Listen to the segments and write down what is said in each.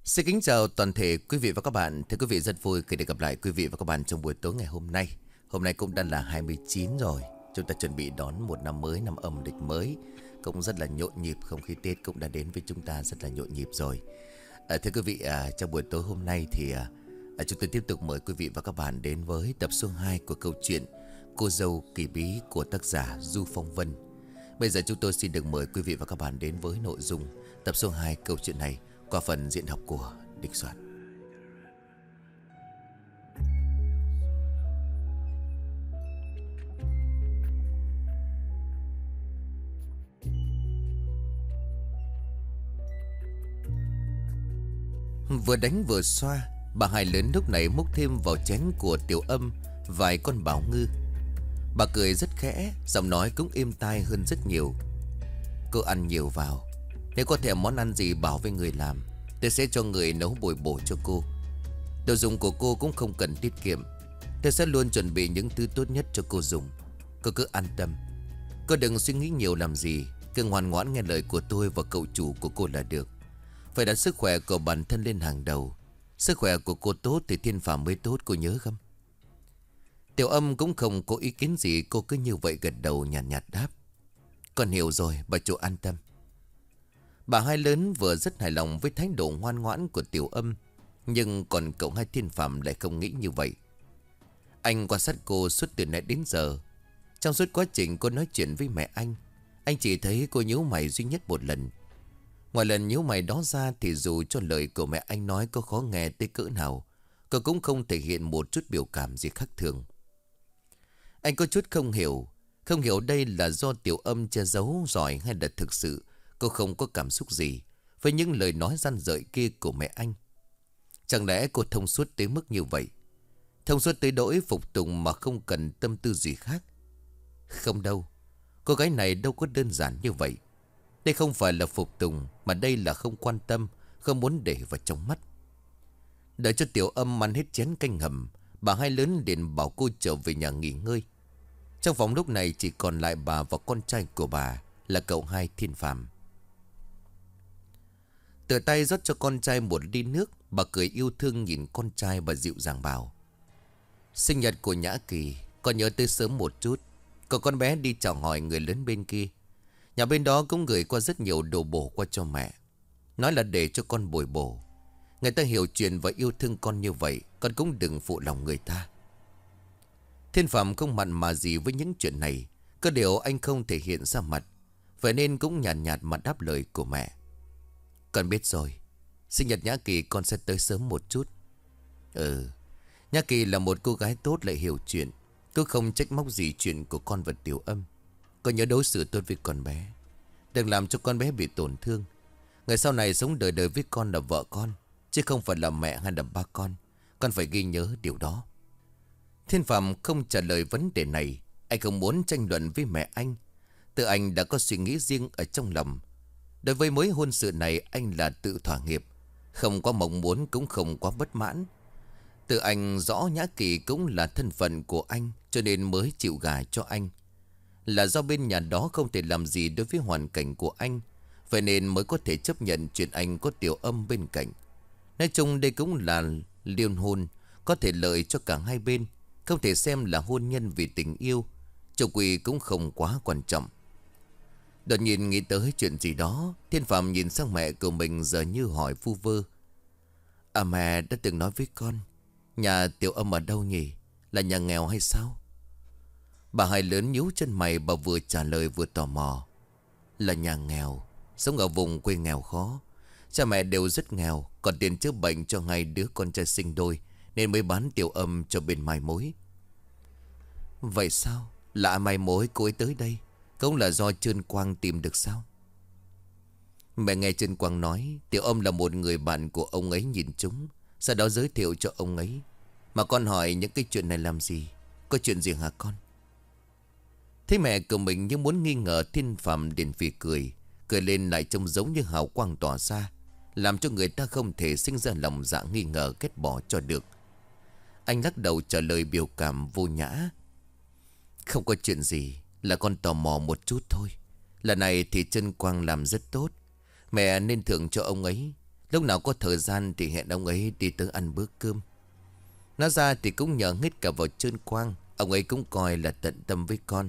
Xin kính chào toàn thể quý vị và các bạn. Thưa quý vị, rất vui khi được gặp lại quý vị và các bạn trong buổi tối ngày hôm nay. Hôm nay cũng đã là 29 rồi. Chúng ta chuẩn bị đón một năm mới, năm âm lịch mới. Cũng rất là nhộn nhịp, không khí Tết cũng đã đến với chúng ta rất là nhộn nhịp rồi. Thưa quý vị, trong buổi tối hôm nay thì chúng tôi tiếp tục mời quý vị và các bạn đến với tập số 2 của câu chuyện Cô dâu kỳ bí của tác giả Du Phong Vân. Bây giờ chúng tôi xin được mời quý vị và các bạn đến với nội dung tập số 2 câu chuyện này qua phần diễn đọc của Địch Soạn. Vừa đánh vừa xoa, bà hai lớn lúc này múc thêm vào chén của Tiểu Âm vài con bảo ngư. Bà cười rất khẽ, giọng nói cũng êm tai hơn rất nhiều. Cô ăn nhiều vào, nếu có thèm món ăn gì bảo với người làm, tôi sẽ cho người nấu bồi bổ cho cô. Đồ dùng của cô cũng không cần tiết kiệm, tôi sẽ luôn chuẩn bị những thứ tốt nhất cho cô dùng. Cô cứ an tâm, cô đừng suy nghĩ nhiều làm gì, cứ ngoan ngoãn nghe lời của tôi và cậu chủ của cô là được. Phải đặt sức khỏe của bản thân lên hàng đầu. Sức khỏe của cô tốt thì thiên phàm mới tốt, cô nhớ không? Tiểu Âm cũng không có ý kiến gì, cô cứ như vậy gật đầu nhàn nhạt đáp. Con hiểu rồi, bà chủ an tâm. Bà hai lớn vừa rất hài lòng với thái độ ngoan ngoãn của Tiểu Âm, nhưng còn cậu hai thiên phàm lại không nghĩ như vậy. Anh quan sát cô suốt từ nãy đến giờ. Trong suốt quá trình cô nói chuyện với mẹ anh chỉ thấy cô nhíu mày duy nhất một lần. Ngoài lần nhíu mày đó ra thì dù cho lời của mẹ anh nói có khó nghe tới cỡ nào, cô cũng không thể hiện một chút biểu cảm gì khác thường. Anh có chút không hiểu đây là do Tiểu Âm che giấu giỏi hay là thực sự cô không có cảm xúc gì với những lời nói răn rợi kia của mẹ anh. Chẳng lẽ cô thông suốt tới mức như vậy, thông suốt tới nỗi phục tùng mà không cần tâm tư gì khác? Không đâu, cô gái này đâu có đơn giản như vậy. Đây không phải là phục tùng, mà đây là không quan tâm, không muốn để vào trong mắt. Đợi cho Tiểu Âm ăn hết chén canh hầm, bà hai lớn liền bảo cô trở về nhà nghỉ ngơi. Trong phòng lúc này chỉ còn lại bà và con trai của bà là cậu hai thiên phàm. Tự tay rót cho con trai một ly nước, bà cười yêu thương nhìn con trai, bà dịu dàng bảo. Sinh nhật của Nhã Kỳ, con nhớ tới sớm một chút. Còn con bé đi chào hỏi người lớn bên kia. Nhà bên đó cũng gửi qua rất nhiều đồ bổ qua cho mẹ, nói là để cho con bồi bổ. Người ta hiểu chuyện và yêu thương con như vậy, con cũng đừng phụ lòng người ta. Thiên Phạm không mặn mà gì với những chuyện này, có điều anh không thể hiện ra mặt, vậy nên cũng nhàn nhạt mà đáp lời của mẹ. Con biết rồi, sinh nhật Nhã Kỳ con sẽ tới sớm một chút. Nhã Kỳ là một cô gái tốt lại hiểu chuyện, cứ không trách móc gì chuyện của con và Tiểu Âm. Con nhớ đối xử tốt với con bé, đừng làm cho con bé bị tổn thương. Ngày sau này sống đời đời với con là vợ con, chứ không phải là mẹ hay là ba con. Con phải ghi nhớ điều đó. Thiên Phạm không trả lời vấn đề này. Anh không muốn tranh luận với mẹ anh. Tự anh đã có suy nghĩ riêng ở trong lòng. Đối với mối hôn sự này anh là tự thỏa hiệp, không có mong muốn cũng không quá bất mãn. Tự anh rõ Nhã Kỳ cũng là thân phận của anh, cho nên mới chịu gả cho anh. Là do bên nhà đó không thể làm gì đối với hoàn cảnh của anh, vậy nên mới có thể chấp nhận chuyện anh có Tiểu Âm bên cạnh. Nói chung đây cũng là liên hôn, có thể lợi cho cả hai bên, không thể xem là hôn nhân vì tình yêu. Châu Quỳ cũng không quá quan trọng. Đột nhiên nghĩ tới chuyện gì đó, Thiên Phạm nhìn sang mẹ của mình giờ như hỏi vu vơ. Mẹ đã từng nói với con, nhà Tiểu Âm ở đâu nhỉ? Là nhà nghèo hay sao? Bà hai lớn nhíu chân mày, bà vừa trả lời vừa tò mò. Là nhà nghèo, sống ở vùng quê nghèo khó. Cha mẹ đều rất nghèo, còn tiền chữa bệnh cho ngay đứa con trai sinh đôi, nên mới bán Tiểu Âm cho bên mai mối. Vậy sao? Là mai mối cô ấy tới đây cũng là do Trơn Quang tìm được sao? Mẹ nghe Trơn Quang nói Tiểu Âm là một người bạn của ông ấy nhìn chúng, sau đó giới thiệu cho ông ấy. Mà con hỏi những cái chuyện này làm gì? Có chuyện gì hả con? Thấy mẹ của mình như muốn nghi ngờ, Thiên Phạm liền phì cười. Cười lên lại trông giống như hào quang tỏa ra, làm cho người ta không thể sinh ra lòng dạ nghi ngờ ghét bỏ cho được. Anh lắc đầu trả lời biểu cảm vô nhã. Không có chuyện gì, là con tò mò một chút thôi. Lần này thì Trân Quang làm rất tốt, mẹ nên thưởng cho ông ấy. Lúc nào có thời gian thì hẹn ông ấy đi tới ăn bữa cơm. Nói ra thì cũng nhờ hết cả vào Trơn Quang. Ông ấy cũng coi là tận tâm với con.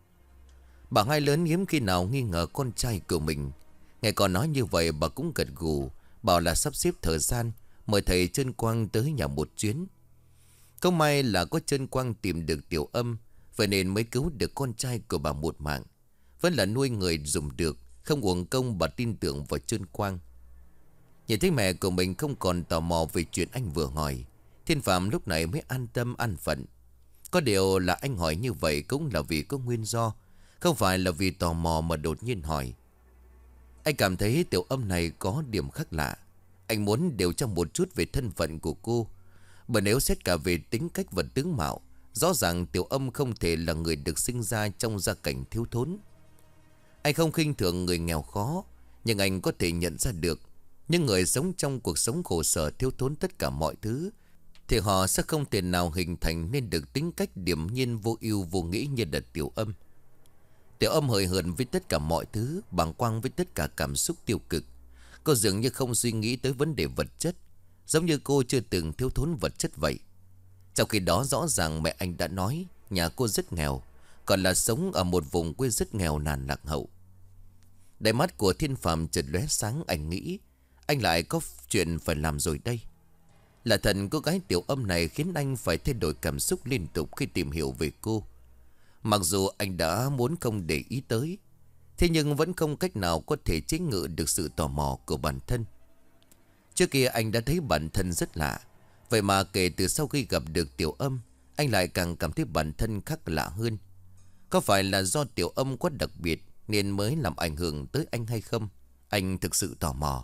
Bà hai lớn hiếm khi nào nghi ngờ con trai của mình. Nghe con nói như vậy bà cũng gật gù, bảo là sắp xếp thời gian mời thầy Trơn Quang tới nhà một chuyến. Không may là có Trơn Quang tìm được Tiểu Âm, vậy nên mới cứu được con trai của bà một mạng. Vẫn là nuôi người dùng được, không uổng công bà tin tưởng vào Trơn Quang. Nhìn thấy mẹ của mình không còn tò mò về chuyện anh vừa hỏi, Thiên Phạm lúc này mới an tâm an phận. Có điều là anh hỏi như vậy cũng là vì có nguyên do, không phải là vì tò mò mà đột nhiên hỏi. Anh cảm thấy Tiểu Âm này có điểm khác lạ. Anh muốn điều tra một chút về thân phận của cô. Bởi nếu xét cả về tính cách và tướng mạo, rõ ràng Tiểu Âm không thể là người được sinh ra trong gia cảnh thiếu thốn. Anh không khinh thường người nghèo khó, nhưng anh có thể nhận ra được những người sống trong cuộc sống khổ sở thiếu thốn tất cả mọi thứ, thì họ sẽ không thể nào hình thành nên được tính cách điềm nhiên vô ưu vô nghĩ như là Tiểu Âm. Tiểu Âm hời hợt với tất cả mọi thứ, bàng quang với tất cả cảm xúc tiêu cực. Cô dường như không suy nghĩ tới vấn đề vật chất, giống như cô chưa từng thiếu thốn vật chất vậy. Trong khi đó rõ ràng mẹ anh đã nói nhà cô rất nghèo, còn là sống ở một vùng quê rất nghèo nàn lạc hậu. Đáy mắt của Thiên Phạm chợt lóe sáng, anh nghĩ anh lại có chuyện phải làm rồi đây. Là thần cô gái Tiểu Âm này khiến anh phải thay đổi cảm xúc liên tục khi tìm hiểu về cô. Mặc dù anh đã muốn không để ý tới, thế nhưng vẫn không cách nào có thể chế ngự được sự tò mò của bản thân. Trước kia anh đã thấy bản thân rất lạ, vậy mà kể từ sau khi gặp được Tiểu Âm, anh lại càng cảm thấy bản thân khác lạ hơn. Có phải là do Tiểu Âm quá đặc biệt nên mới làm ảnh hưởng tới anh hay không? Anh thực sự tò mò.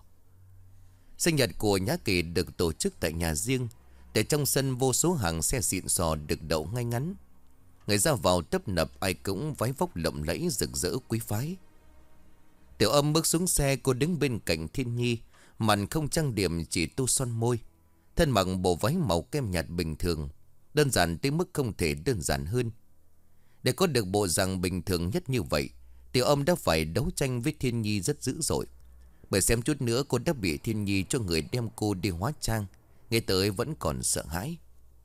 Sinh nhật của Nhã Kỳ được tổ chức tại nhà riêng. Để trong sân vô số hàng xe xịn sò được đậu ngay ngắn. Người ra vào tấp nập, ai cũng váy vóc lộng lẫy rực rỡ quý phái. Tiểu Âm bước xuống xe, cô đứng bên cạnh Thiên Nhi, mặt không trang điểm, chỉ tô son môi. Thân mặc bộ váy màu kem nhạt bình thường, đơn giản tới mức không thể đơn giản hơn. Để có được bộ dạng bình thường nhất như vậy, Tiểu Âm đã phải đấu tranh với Thiên Nhi rất dữ dội. Bởi xem chút nữa cô đã bị Thiên Nhi cho người đem cô đi hóa trang, nghe tới vẫn còn sợ hãi.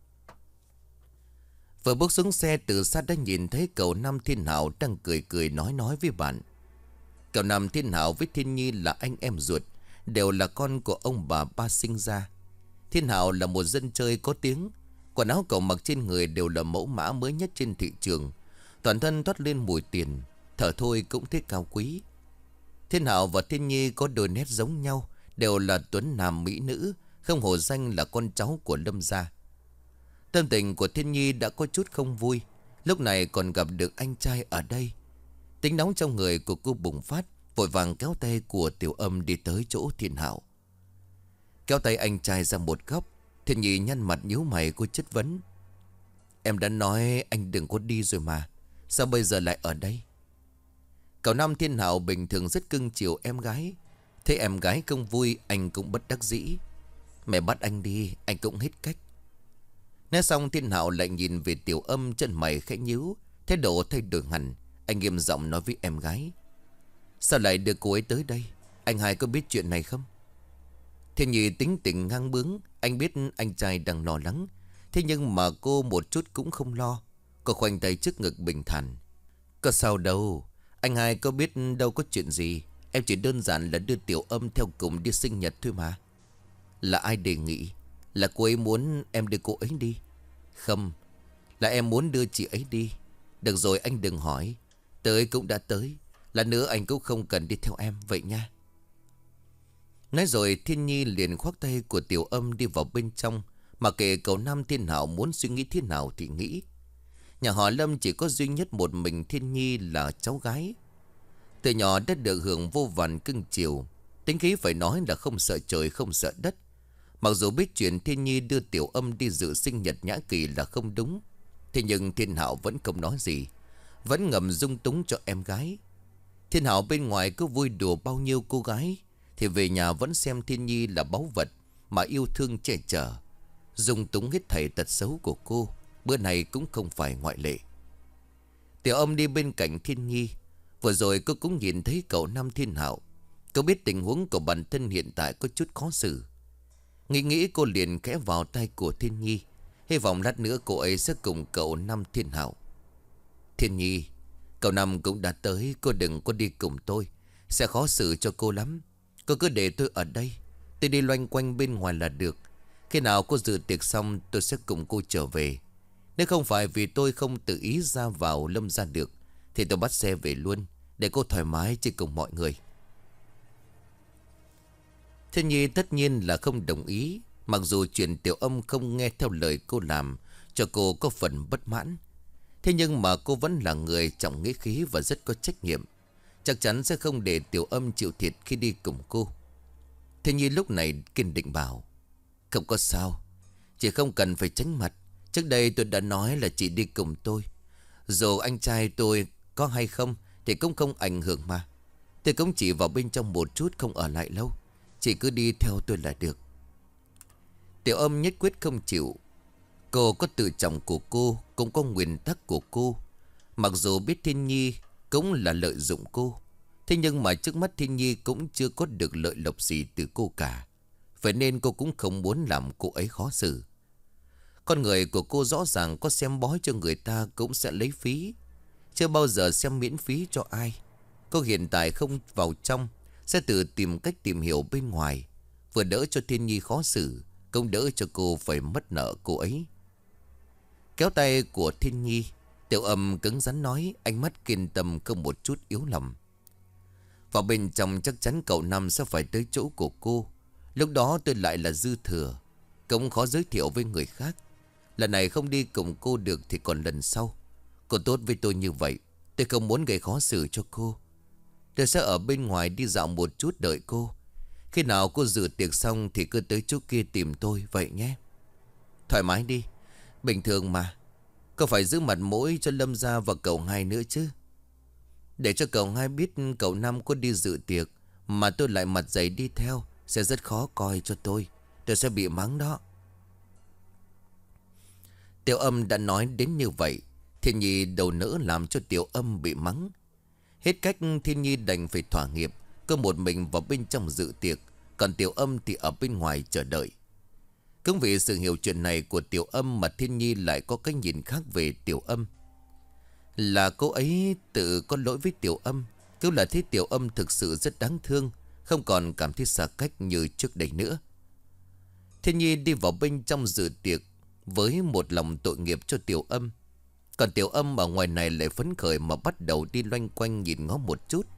Vừa bước xuống xe, từ xa đã nhìn thấy cậu Nam Thiên Hảo đang cười cười nói với bạn. Cậu Nam Thiên Hảo với Thiên Nhi là anh em ruột, đều là con của ông bà ba sinh ra. Thiên Hảo là một dân chơi có tiếng, quần áo cậu mặc trên người đều là mẫu mã mới nhất trên thị trường, toàn thân toát lên mùi tiền, thở thôi cũng thấy cao quý. Thiên Hảo và Thiên Nhi có đôi nét giống nhau, đều là tuấn nam mỹ nữ, không hổ danh là con cháu của Lâm gia. Tâm tình của Thiên Nhi đã có chút không vui, lúc này còn gặp được anh trai ở đây. Tính nóng trong người của cô bùng phát, vội vàng kéo tay của Tiểu Âm đi tới chỗ Thiên Hảo. Kéo tay anh trai ra một góc, Thiên Nhi nhăn mặt nhíu mày, cô chất vấn. Em đã nói anh đừng có đi rồi mà, sao bây giờ lại ở đây? Cậu Nam Thiên Hảo bình thường rất cưng chiều em gái, thấy em gái không vui anh cũng bất đắc dĩ. Mẹ bắt anh đi, anh cũng hết cách. Nói xong Thiên Hảo lại nhìn về Tiểu Âm, chân mày khẽ nhíu, thái độ thay đổi hẳn. Anh nghiêm giọng nói với em gái. Sao lại đưa cô ấy tới đây? Anh hai có biết chuyện này không? Thiên Nhi tính tình ngang bướng, anh biết anh trai đang lo lắng, thế nhưng mà cô một chút cũng không lo. Cô khoanh tay trước ngực bình thản. Có sao đâu, anh hai có biết đâu có chuyện gì. Em chỉ đơn giản là đưa Tiểu Âm theo cùng đi sinh nhật thôi mà. Là ai đề nghị? Là cô ấy muốn em đưa cô ấy đi? Không, là em muốn đưa chị ấy đi. Được rồi anh đừng hỏi, tới cũng đã tới, là nữa anh cũng không cần đi theo em vậy nha. Nói rồi Thiên Nhi liền khoác tay của Tiểu Âm đi vào bên trong, mà kệ cậu Nam Thiên Hảo muốn suy nghĩ thế nào thì nghĩ. Nhà họ Lâm chỉ có duy nhất một mình Thiên Nhi là cháu gái. Từ nhỏ đã được hưởng vô vàn cưng chiều, tính khí phải nói là không sợ trời không sợ đất. Mặc dù biết chuyện Thiên Nhi đưa Tiểu Âm đi dự sinh nhật Nhã Kỳ là không đúng, thế nhưng Thiên Hảo vẫn không nói gì, vẫn ngầm dung túng cho em gái. Thiên Hảo bên ngoài cứ vui đùa bao nhiêu cô gái, thì về nhà vẫn xem Thiên Nhi là báu vật mà yêu thương che chở, dung túng hết thảy tật xấu của cô. Bữa này cũng không phải ngoại lệ. Tiểu Âm đi bên cạnh Thiên Nhi. Vừa rồi cô cũng nhìn thấy cậu Nam Thiên Hảo, Cô biết tình huống của bản thân hiện tại có chút khó xử. Nghĩ cô liền khẽ vào tay của Thiên Nhi, hy vọng lát nữa cô ấy sẽ cùng cậu Năm Thiên Hảo. Thiên Nhi, cậu Năm cũng đã tới, cô đừng có đi cùng tôi, sẽ khó xử cho cô lắm. Cô cứ để tôi ở đây, tôi đi loanh quanh bên ngoài là được. Khi nào cô dự tiệc xong tôi sẽ cùng cô trở về. Nếu không phải vì tôi không tự ý ra vào Lâm gia được thì tôi bắt xe về luôn, để cô thoải mái chơi cùng mọi người. Thiên Nhi tất nhiên là không đồng ý. Mặc dù chuyện Tiểu Âm không nghe theo lời cô làm cho cô có phần bất mãn, thế nhưng mà cô vẫn là người trọng nghĩa khí và rất có trách nhiệm, chắc chắn sẽ không để Tiểu Âm chịu thiệt khi đi cùng cô. Thiên Nhi lúc này kiên định bảo: không có sao, chị không cần phải tránh mặt. Trước đây tôi đã nói là chị đi cùng tôi, dù anh trai tôi có hay không thì cũng không ảnh hưởng mà. Tôi cũng chỉ vào bên trong một chút, không ở lại lâu. Chị cứ đi theo tôi là được. Tiểu Âm nhất quyết không chịu. Cô có tự trọng của cô, cũng có nguyên tắc của cô. Mặc dù biết Thiên Nhi cũng là lợi dụng cô, thế nhưng mà trước mắt Thiên Nhi cũng chưa có được lợi lộc gì từ cô cả. Vậy nên cô cũng không muốn làm cô ấy khó xử. Con người của cô rõ ràng có xem bói cho người ta cũng sẽ lấy phí, chưa bao giờ xem miễn phí cho ai. Cô hiện tại không vào trong, sẽ tự tìm cách tìm hiểu bên ngoài, vừa đỡ cho Thiên Nhi khó xử, cũng đỡ cho cô phải mất nợ cô ấy. Kéo tay của Thiên Nhi, Tiểu Âm cứng rắn nói, ánh mắt kiên tâm không một chút yếu lòng. Vào bên trong chắc chắn cậu Năm sẽ phải tới chỗ của cô. Lúc đó tôi lại là dư thừa, cũng khó giới thiệu với người khác. Lần này không đi cùng cô được thì còn lần sau. Cô tốt với tôi như vậy, tôi không muốn gây khó xử cho cô. Tôi sẽ ở bên ngoài đi dạo một chút đợi cô. Khi nào cô dự tiệc xong thì cứ tới chỗ kia tìm tôi vậy nhé. Thoải mái đi, bình thường mà. Cô phải giữ mặt mũi cho Lâm gia và cậu Hai nữa chứ. Để cho cậu Hai biết cậu Năm có đi dự tiệc mà tôi lại mặt dày đi theo, sẽ rất khó coi cho tôi. Tôi sẽ bị mắng đó. Tiểu Âm đã nói đến như vậy, Thiên Nhi đầu nỡ làm cho Tiểu Âm bị mắng. Hết cách, Thiên Nhi đành phải thỏa hiệp, cứ một mình vào bên trong dự tiệc, còn Tiểu Âm thì ở bên ngoài chờ đợi. Cũng vì sự hiểu chuyện này của Tiểu Âm mà Thiên Nhi lại có cái nhìn khác về Tiểu Âm. Là cô ấy tự có lỗi với Tiểu Âm, cứ là thấy Tiểu Âm thực sự rất đáng thương, không còn cảm thấy xa cách như trước đây nữa. Thiên Nhi đi vào bên trong dự tiệc với một lòng tội nghiệp cho Tiểu Âm. Còn Tiểu Âm ở ngoài này lại phấn khởi mà bắt đầu đi loanh quanh nhìn ngó một chút.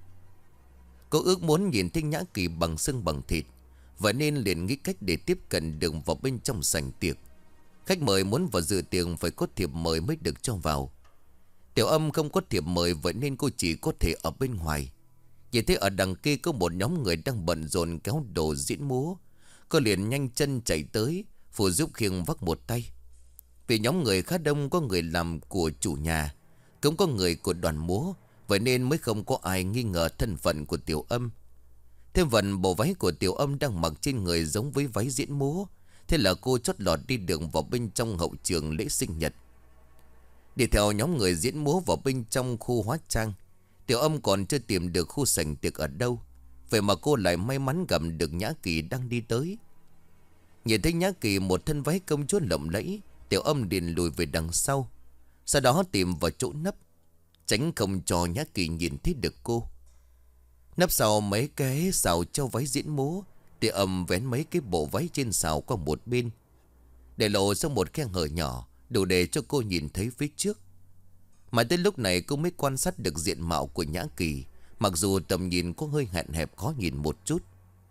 Cô ước muốn nhìn thấy Nhã Kỳ bằng xương bằng thịt, vậy nên liền nghĩ cách để tiếp cận được vào bên trong sảnh tiệc. Khách mời muốn vào dự tiệc phải có thiệp mời mới được cho vào. Tiểu Âm không có thiệp mời, vậy nên cô chỉ có thể ở bên ngoài. Nhìn thấy ở đằng kia có một nhóm người đang bận rộn kéo đồ diễn múa, cô liền nhanh chân chạy tới phụ giúp khiêng vác một tay. Vì nhóm người khá đông, có người làm của chủ nhà, cũng có người của đoàn múa, vậy nên mới không có ai nghi ngờ thân phận của Tiểu Âm. Thêm phần bộ váy của Tiểu Âm đang mặc trên người giống với váy diễn múa, thế là cô chót lọt đi đường vào bên trong hậu trường lễ sinh nhật. Đi theo nhóm người diễn múa vào bên trong khu hóa trang, Tiểu Âm còn chưa tìm được khu sảnh tiệc ở đâu, vậy mà cô lại may mắn gặp được Nhã Kỳ đang đi tới. Nhìn thấy Nhã Kỳ một thân váy công chúa lộng lẫy, Tiểu Âm liền lùi về đằng sau, sau đó tìm vào chỗ nấp, tránh không cho Nhã Kỳ nhìn thấy được cô. Nấp sau mấy cái xào châu váy diễn múa, Tiểu Âm vén mấy cái bộ váy trên xào qua một bên, để lộ ra một khe hở nhỏ, đủ để cho cô nhìn thấy phía trước. Mà tới lúc này cô mới quan sát được diện mạo của Nhã Kỳ, mặc dù tầm nhìn có hơi hạn hẹp khó nhìn một chút.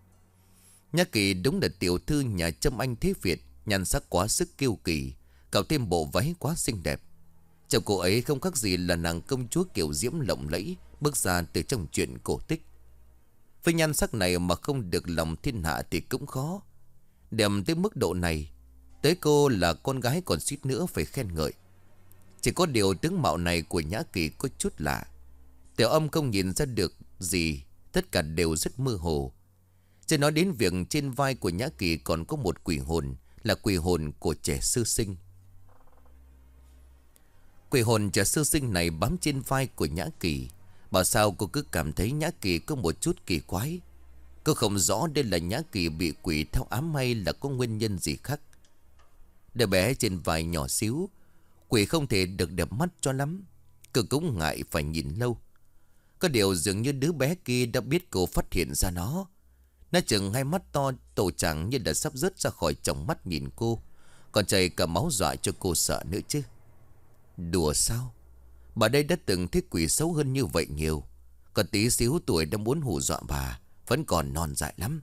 Nhã Kỳ đúng là tiểu thư nhà Trâm Anh thế Việt, nhan sắc quá sức kiêu kỳ, cạo thêm bộ váy quá xinh đẹp. Chồng cô ấy không khác gì là nàng công chúa kiều diễm lộng lẫy bước ra từ trong chuyện cổ tích. Với nhan sắc này mà không được lòng thiên hạ thì cũng khó. Đẹp tới mức độ này, tới cô là con gái còn suýt nữa phải khen ngợi. Chỉ có điều tướng mạo này của Nhã Kỳ có chút lạ. Tiểu Âm không nhìn ra được gì, tất cả đều rất mơ hồ. Chưa nói đến việc trên vai của Nhã Kỳ còn có một quỷ hồn, là quỷ hồn của trẻ sơ sinh. Quỷ hồn trẻ sơ sinh này bám trên vai của Nhã Kỳ, bảo sao cô cứ cảm thấy Nhã Kỳ có một chút kỳ quái. Cô không rõ đây là Nhã Kỳ bị quỷ theo ám hay là có nguyên nhân gì khác. Đứa bé trên vai nhỏ xíu, quỷ không thể được đẹp mắt cho lắm. Cô cũng ngại phải nhìn lâu. Có điều dường như đứa bé kia đã biết cô phát hiện ra nó. Nó chừng hai mắt to tổ trắng như đã sắp rớt ra khỏi tròng mắt nhìn cô. Còn chảy cả máu dọa cho cô sợ nữa chứ. Đùa sao? Bà đây đã từng thấy quỷ xấu hơn như vậy nhiều. Còn tí xíu tuổi đã muốn hù dọa bà, vẫn còn non dại lắm.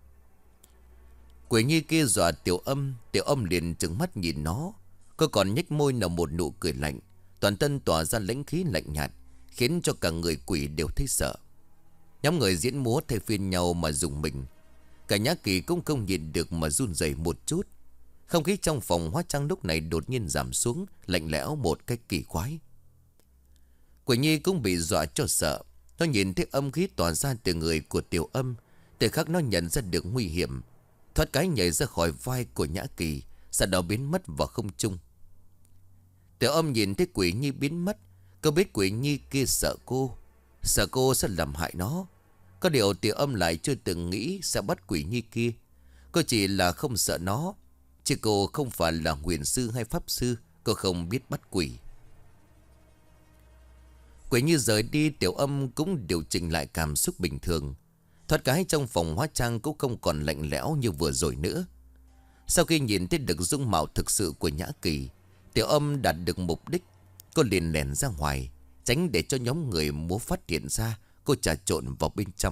Quỷ nhi kia dọa Tiểu Âm liền trừng mắt nhìn nó. Cô còn nhếch môi nở một nụ cười lạnh. Toàn thân tỏa ra lãnh khí lạnh nhạt, khiến cho cả người quỷ đều thấy sợ. Nhóm người diễn múa thay phiên nhau mà dùng mình. Cả Nhã Kỳ cũng không nhịn được mà run rẩy một chút. Không khí trong phòng hóa trang lúc này đột nhiên giảm xuống, lạnh lẽo một cách kỳ quái. Quỷ nhi cũng bị dọa cho sợ. Nó nhìn thấy âm khí tỏa ra từ người của Tiểu Âm. Từ khắc nó nhận ra được nguy hiểm, thoát cái nhảy ra khỏi vai của Nhã Kỳ, sau đó biến mất vào không trung. Tiểu Âm nhìn thấy quỷ nhi biến mất. Cô biết quỷ nhi kia sợ cô sẽ làm hại nó. Có điều Tiểu Âm lại chưa từng nghĩ sẽ bắt quỷ nhi kia. Cô chỉ là không sợ nó, chứ cô không phải là huyền sư hay pháp sư. Cô không biết bắt quỷ. Quỷ nhi rời đi, Tiểu Âm cũng điều chỉnh lại cảm xúc bình thường. Thoát cái trong phòng hóa trang cũng không còn lạnh lẽo như vừa rồi nữa. Sau khi nhìn thấy được dung mạo thực sự của Nhã Kỳ, Tiểu Âm đạt được mục đích. Cô liền lẻn ra ngoài, tránh để cho nhóm người múa phát hiện ra. Cô trà trộn vào bên trong.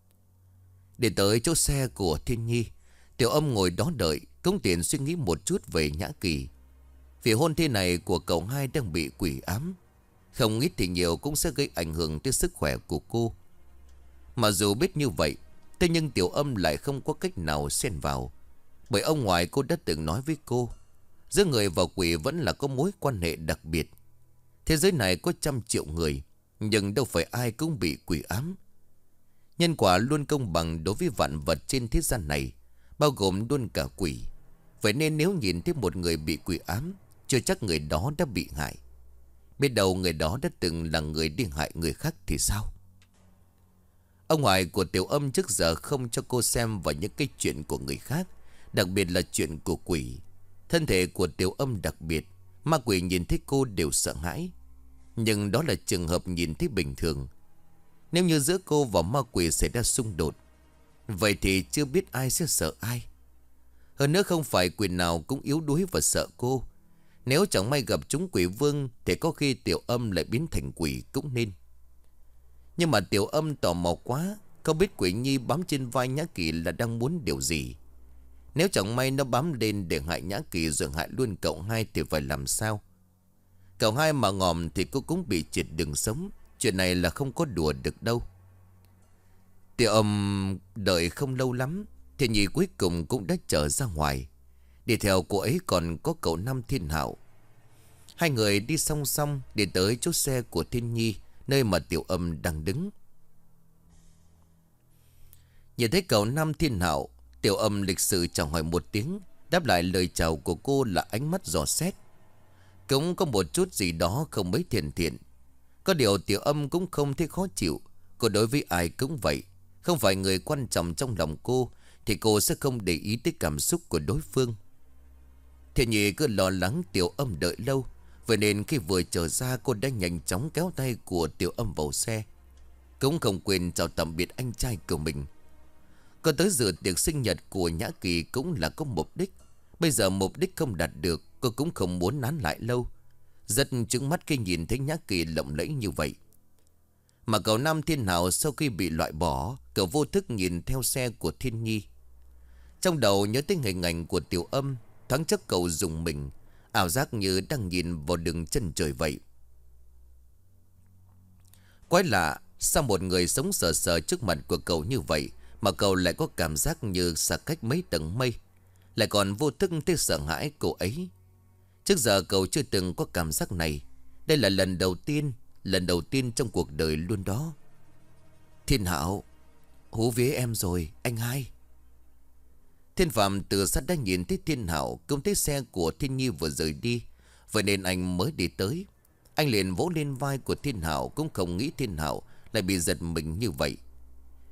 Để tới chỗ xe của Thiên Nhi, Tiểu Âm ngồi đó đợi, cũng tiện suy nghĩ một chút về Nhã Kỳ. Vì hôn thê này của cậu hai đang bị quỷ ám, không ít thì nhiều cũng sẽ gây ảnh hưởng tới sức khỏe của cô. Mà dù biết như vậy, thế nhưng Tiểu Âm lại không có cách nào xen vào. Bởi ông ngoại cô đã từng nói với cô, giữa người và quỷ vẫn là có mối quan hệ đặc biệt. Thế giới này có 100 triệu người, nhưng đâu phải ai cũng bị quỷ ám. Nhân quả luôn công bằng đối với vạn vật trên thế gian này, bao gồm luôn cả quỷ. Vậy nên nếu nhìn thấy một người bị quỷ ám, chưa chắc người đó đã bị hại. Biết đâu người đó đã từng là người đi hại người khác thì sao? Ông ngoại của Tiểu Âm trước giờ không cho cô xem vào những cái chuyện của người khác, đặc biệt là chuyện của quỷ. Thân thể của Tiểu Âm đặc biệt, ma quỷ nhìn thấy cô đều sợ hãi. Nhưng đó là trường hợp nhìn thấy bình thường. Nếu như giữa cô và ma quỷ xảy ra xung đột, vậy thì chưa biết ai sẽ sợ ai. Hơn nữa không phải quỷ nào cũng yếu đuối và sợ cô. Nếu chẳng may gặp chúng quỷ vương thì có khi Tiểu Âm lại biến thành quỷ cũng nên. Nhưng mà Tiểu Âm tò mò quá, không biết quỷ nhi bám trên vai Nhã Kỳ là đang muốn điều gì. Nếu chẳng may nó bám lên để hại Nhã Kỳ rồi hại luôn cậu hai thì phải làm sao? Cậu hai mà ngòm thì cô cũng bị triệt đường sống. Chuyện này là không có đùa được đâu. Tiểu Âm đợi không lâu lắm, Thiên Nhi cuối cùng cũng đã trở ra ngoài. Đi theo cô ấy còn có cậu Năm Thiên Hạo. Hai người đi song song để tới chỗ xe của Thiên Nhi, nơi mà Tiểu Âm đang đứng. Nhìn thấy cậu Năm Thiên Hạo, Tiểu Âm lịch sự chào hỏi một tiếng, đáp lại lời chào của cô là ánh mắt dò xét. Cũng có một chút gì đó không mấy thiện thiện. Có điều Tiểu Âm cũng không thấy khó chịu. Cô đối với ai cũng vậy. Không phải người quan trọng trong lòng cô thì cô sẽ không để ý tới cảm xúc của đối phương. Thiên Nhi cứ lo lắng Tiểu Âm đợi lâu, vậy nên khi vừa trở ra cô đã nhanh chóng kéo tay của Tiểu Âm vào xe. Cũng không quên chào tạm biệt anh trai của mình. Cô tới dự tiệc sinh nhật của Nhã Kỳ cũng là có mục đích. Bây giờ mục đích không đạt được, cô cũng không muốn nán lại lâu. Rất trứng mắt khi nhìn thấy Nhã Kỳ lộng lẫy như vậy. Mà cậu Năm Thiên Hạo sau khi bị loại bỏ, cậu vô thức nhìn theo xe của Thiên Nhi. Trong đầu nhớ tới hình ảnh của Tiểu Âm, thoáng chốc cậu dùng mình, ảo giác như đang nhìn vào đường chân trời vậy. Quái lạ, sao một người sống sờ sờ trước mặt của cậu như vậy mà cậu lại có cảm giác như xa cách mấy tầng mây, lại còn vô thức thấy sợ hãi cô ấy. Trước giờ cậu chưa từng có cảm giác này. Đây là lần đầu tiên trong cuộc đời luôn đó. Thiên Hạo, hú vía em rồi, anh hai. Thiên Phạm từ sát đã nhìn thấy Thiên Hạo, cũng thấy xe của Thiên Nhi vừa rời đi, vậy nên anh mới đi tới. Anh liền vỗ lên vai của Thiên Hạo, cũng không nghĩ Thiên Hạo lại bị giật mình như vậy.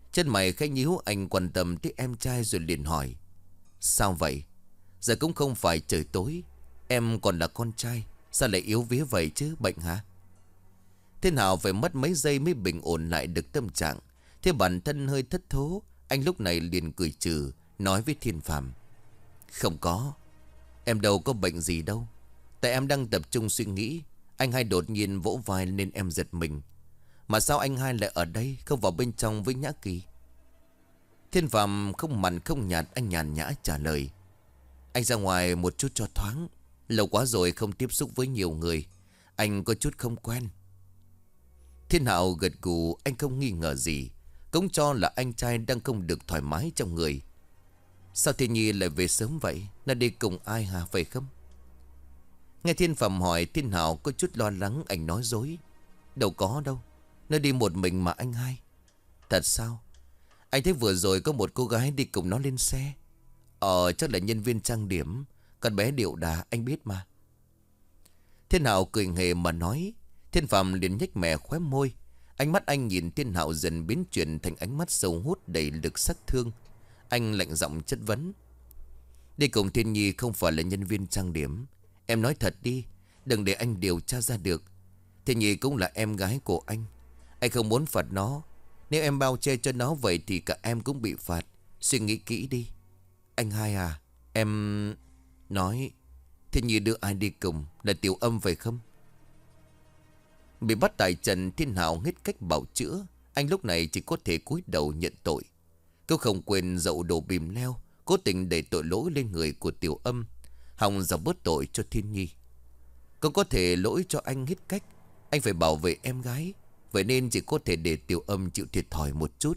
Chân mày khẽ nhíu, anh quan tâm tới em trai rồi liền hỏi. Sao vậy? Giờ cũng không phải trời tối. Em còn là con trai, sao lại yếu vía vậy chứ, bệnh hả? Thiên Hào phải mất mấy giây mới bình ổn lại được tâm trạng. Thế bản thân hơi thất thố, anh lúc này liền cười trừ, nói với Thiên Phàm. Không có, em đâu có bệnh gì đâu. Tại em đang tập trung suy nghĩ, anh hai đột nhiên vỗ vai nên em giật mình. Mà sao anh hai lại ở đây, không vào bên trong với Nhã Kỳ? Thiên Phàm không mặn không nhạt, anh nhàn nhã trả lời. Anh ra ngoài một chút cho thoáng. Lâu quá rồi không tiếp xúc với nhiều người, anh có chút không quen. Thiên Hạo gật gù, anh không nghi ngờ gì, cũng cho là anh trai đang không được thoải mái trong người. Sao Thiên Nhi lại về sớm vậy? Nó đi cùng ai hả, phải không? Nghe Thiên Phàm hỏi, Thiên Hạo có chút lo lắng, anh nói dối. Đâu có đâu, nó đi một mình mà anh hai. Thật sao? Anh thấy vừa rồi có một cô gái đi cùng nó lên xe. Chắc là nhân viên trang điểm. Con bé điệu đà, anh biết mà. Thiên Hạo cười hề mà nói. Thiên Phàm liền nhếch mè khóe môi. Ánh mắt anh nhìn Thiên Hạo dần biến chuyển thành ánh mắt sâu hút đầy lực sát thương. Anh lạnh giọng chất vấn. Đi cùng Thiên Nhi không phải là nhân viên trang điểm. Em nói thật đi, đừng để anh điều tra ra được. Thiên Nhi cũng là em gái của anh. Anh không muốn phạt nó. Nếu em bao che cho nó vậy thì cả em cũng bị phạt. Suy nghĩ kỹ đi. Anh hai à, em... Nói, Thiên Nhi đưa ai đi cùng, là Tiểu Âm phải không? Bị bắt tại trận, Thiên Hạo hết cách bào chữa. Anh lúc này chỉ có thể cúi đầu nhận tội. Câu không quên dậu đồ bìm leo, cố tình đẩy tội lỗi lên người của Tiểu Âm, hòng giảm bớt tội cho Thiên Nhi. Cũng có thể lỗi cho anh hết cách. Anh phải bảo vệ em gái, vậy nên chỉ có thể để Tiểu Âm chịu thiệt thòi một chút.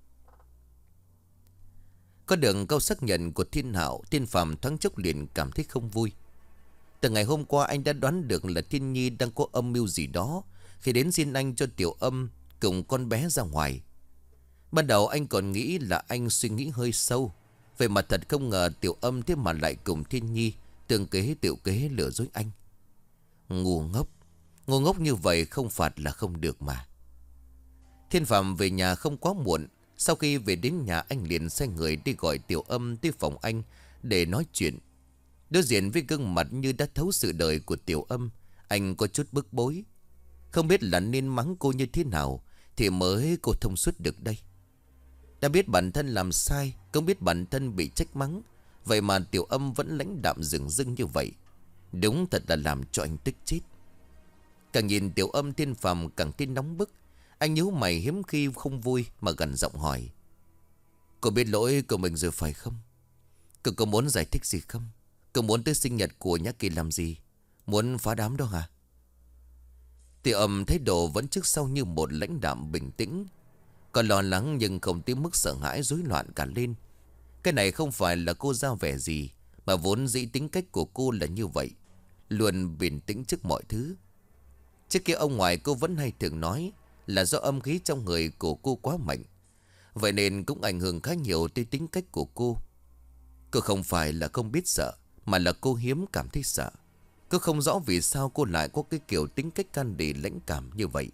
Có được câu xác nhận của Thiên Hạo, Thiên Phàm thoáng chốc liền cảm thấy không vui. Từ ngày hôm qua anh đã đoán được là Thiên Nhi đang có âm mưu gì đó khi đến xin anh cho Tiểu Âm cùng con bé ra ngoài. Ban đầu anh còn nghĩ là anh suy nghĩ hơi sâu. Vậy mà thật không ngờ Tiểu Âm thế mà lại cùng Thiên Nhi tương kế tiểu kế lừa dối anh. Ngu ngốc. Ngu ngốc như vậy không phạt là không được mà. Thiên Phàm về nhà không quá muộn. Sau khi về đến nhà, anh liền sai người đi gọi Tiểu Âm tới phòng anh để nói chuyện. Đối diện với gương mặt như đã thấu sự đời của Tiểu Âm, anh có chút bức bối. Không biết là nên mắng cô như thế nào thì mới cô thông suốt được đây. Đã biết bản thân làm sai, không biết bản thân bị trách mắng, vậy mà Tiểu Âm vẫn lãnh đạm dửng dưng như vậy. Đúng thật là làm cho anh tức chết. Càng nhìn Tiểu Âm, Thiên Phàm càng tin nóng bức. Anh nhíu mày hiếm khi không vui mà gần giọng hỏi. Cô biết lỗi của mình rồi phải không? Cô có muốn giải thích gì không? Cô muốn tới sinh nhật của Nhã Kỳ làm gì? Muốn phá đám đó hả? Tiểu Âm thấy đồ vẫn trước sau như một lãnh đạm bình tĩnh. Còn lo lắng nhưng không tới mức sợ hãi rối loạn cả lên. Cái này không phải là cô ra vẻ gì, mà vốn dĩ tính cách của cô là như vậy, luôn bình tĩnh trước mọi thứ. Trước kia ông ngoại cô vẫn hay thường nói là do âm khí trong người của cô quá mạnh, vậy nên cũng ảnh hưởng khá nhiều tới tính cách của cô. Cô không phải là không biết sợ, mà là cô hiếm cảm thấy sợ. Cô không rõ vì sao cô lại có cái kiểu tính cách can đề lãnh cảm như vậy.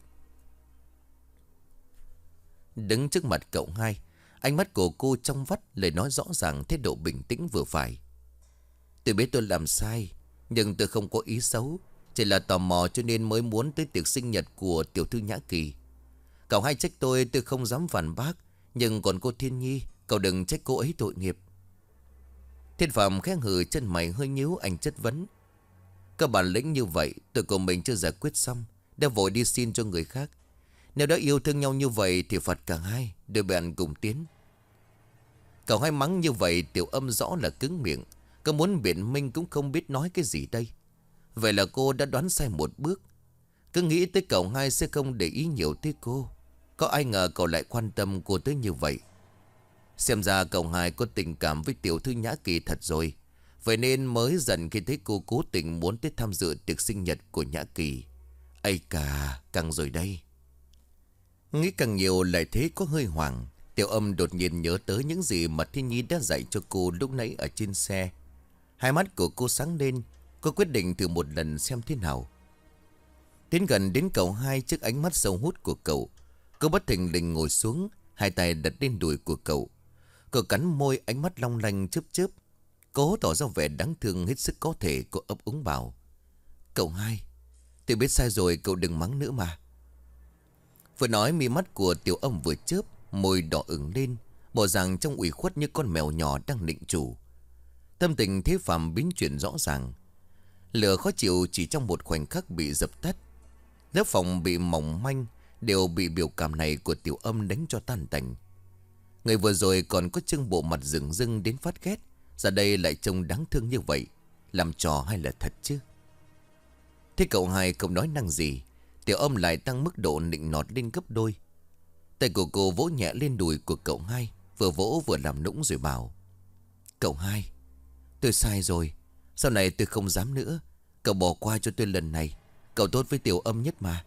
Đứng trước mặt cậu hai, ánh mắt của cô trong vắt, lời nói rõ ràng, thái độ bình tĩnh vừa phải. Tôi biết tôi làm sai, nhưng tôi không có ý xấu, chỉ là tò mò cho nên mới muốn tới tiệc sinh nhật của tiểu thư Nhã Kỳ. Cậu hai trách tôi không dám phản bác, nhưng còn cô Thiên Nhi, cậu đừng trách cô ấy tội nghiệp. Thiên Phạm khẽ hừ, chân mày hơi nhíu, anh chất vấn. Các bản lĩnh như vậy, tôi của mình chưa giải quyết xong, đã vội đi xin cho người khác. Nếu đã yêu thương nhau như vậy thì phạt cả hai, đôi bạn cùng tiến. Cậu hai mắng như vậy, Tiểu Âm rõ là cứng miệng. Có muốn biện minh cũng không biết nói cái gì đây. Vậy là cô đã đoán sai một bước. Cứ nghĩ tới cậu hai sẽ không để ý nhiều tới cô. Có ai ngờ cậu lại quan tâm cô tới như vậy. Xem ra cậu hai có tình cảm với tiểu thư Nhã Kỳ thật rồi. Vậy nên mới giận khi thấy cô cố tình muốn tới tham dự tiệc sinh nhật của Nhã Kỳ. Ây cà, căng rồi đây. Nghĩ càng nhiều lại thấy có hơi hoảng. Tiểu Âm đột nhiên nhớ tới những gì mà Thiên Nhi đã dạy cho cô lúc nãy ở trên xe. Hai mắt của cô sáng lên. Cô quyết định thử một lần xem thế nào. Đến gần đến cậu hai, trước ánh mắt sâu hút của cậu, cô bất thình lình ngồi xuống. hai tay đặt lên đùi của cậu. Cậu cắn môi, ánh mắt long lanh chớp chớp, cố tỏ ra vẻ đáng thương hết sức có thể. Cô ấp úng bảo: Cậu hai, tôi biết sai rồi, cậu đừng mắng nữa mà. Vừa nói mi mắt của Tiểu Âm vừa chớp, môi đỏ ửng lên, bộ dạng trông ủy khuất như con mèo nhỏ đang nịnh chủ. Tâm tình Thế Phàm biến chuyển rõ ràng. Lửa khó chịu chỉ trong một khoảnh khắc bị dập tắt. Lớp phòng bị mỏng manh đều bị biểu cảm này của Tiểu Âm đánh cho tan tành. Người vừa rồi còn có trưng bộ mặt rừng rưng đến phát ghét, giờ đây lại trông đáng thương như vậy. Làm trò hay là thật chứ? Thế cậu hai không nói năng gì, Tiểu Âm lại tăng mức độ nịnh nọt lên gấp đôi. Tay của cô vỗ nhẹ lên đùi của cậu hai, vừa vỗ vừa làm nũng rồi bảo: Cậu hai, tôi sai rồi, sau này tôi không dám nữa. Cậu bỏ qua cho tôi lần này, cậu tốt với Tiểu Âm nhất mà.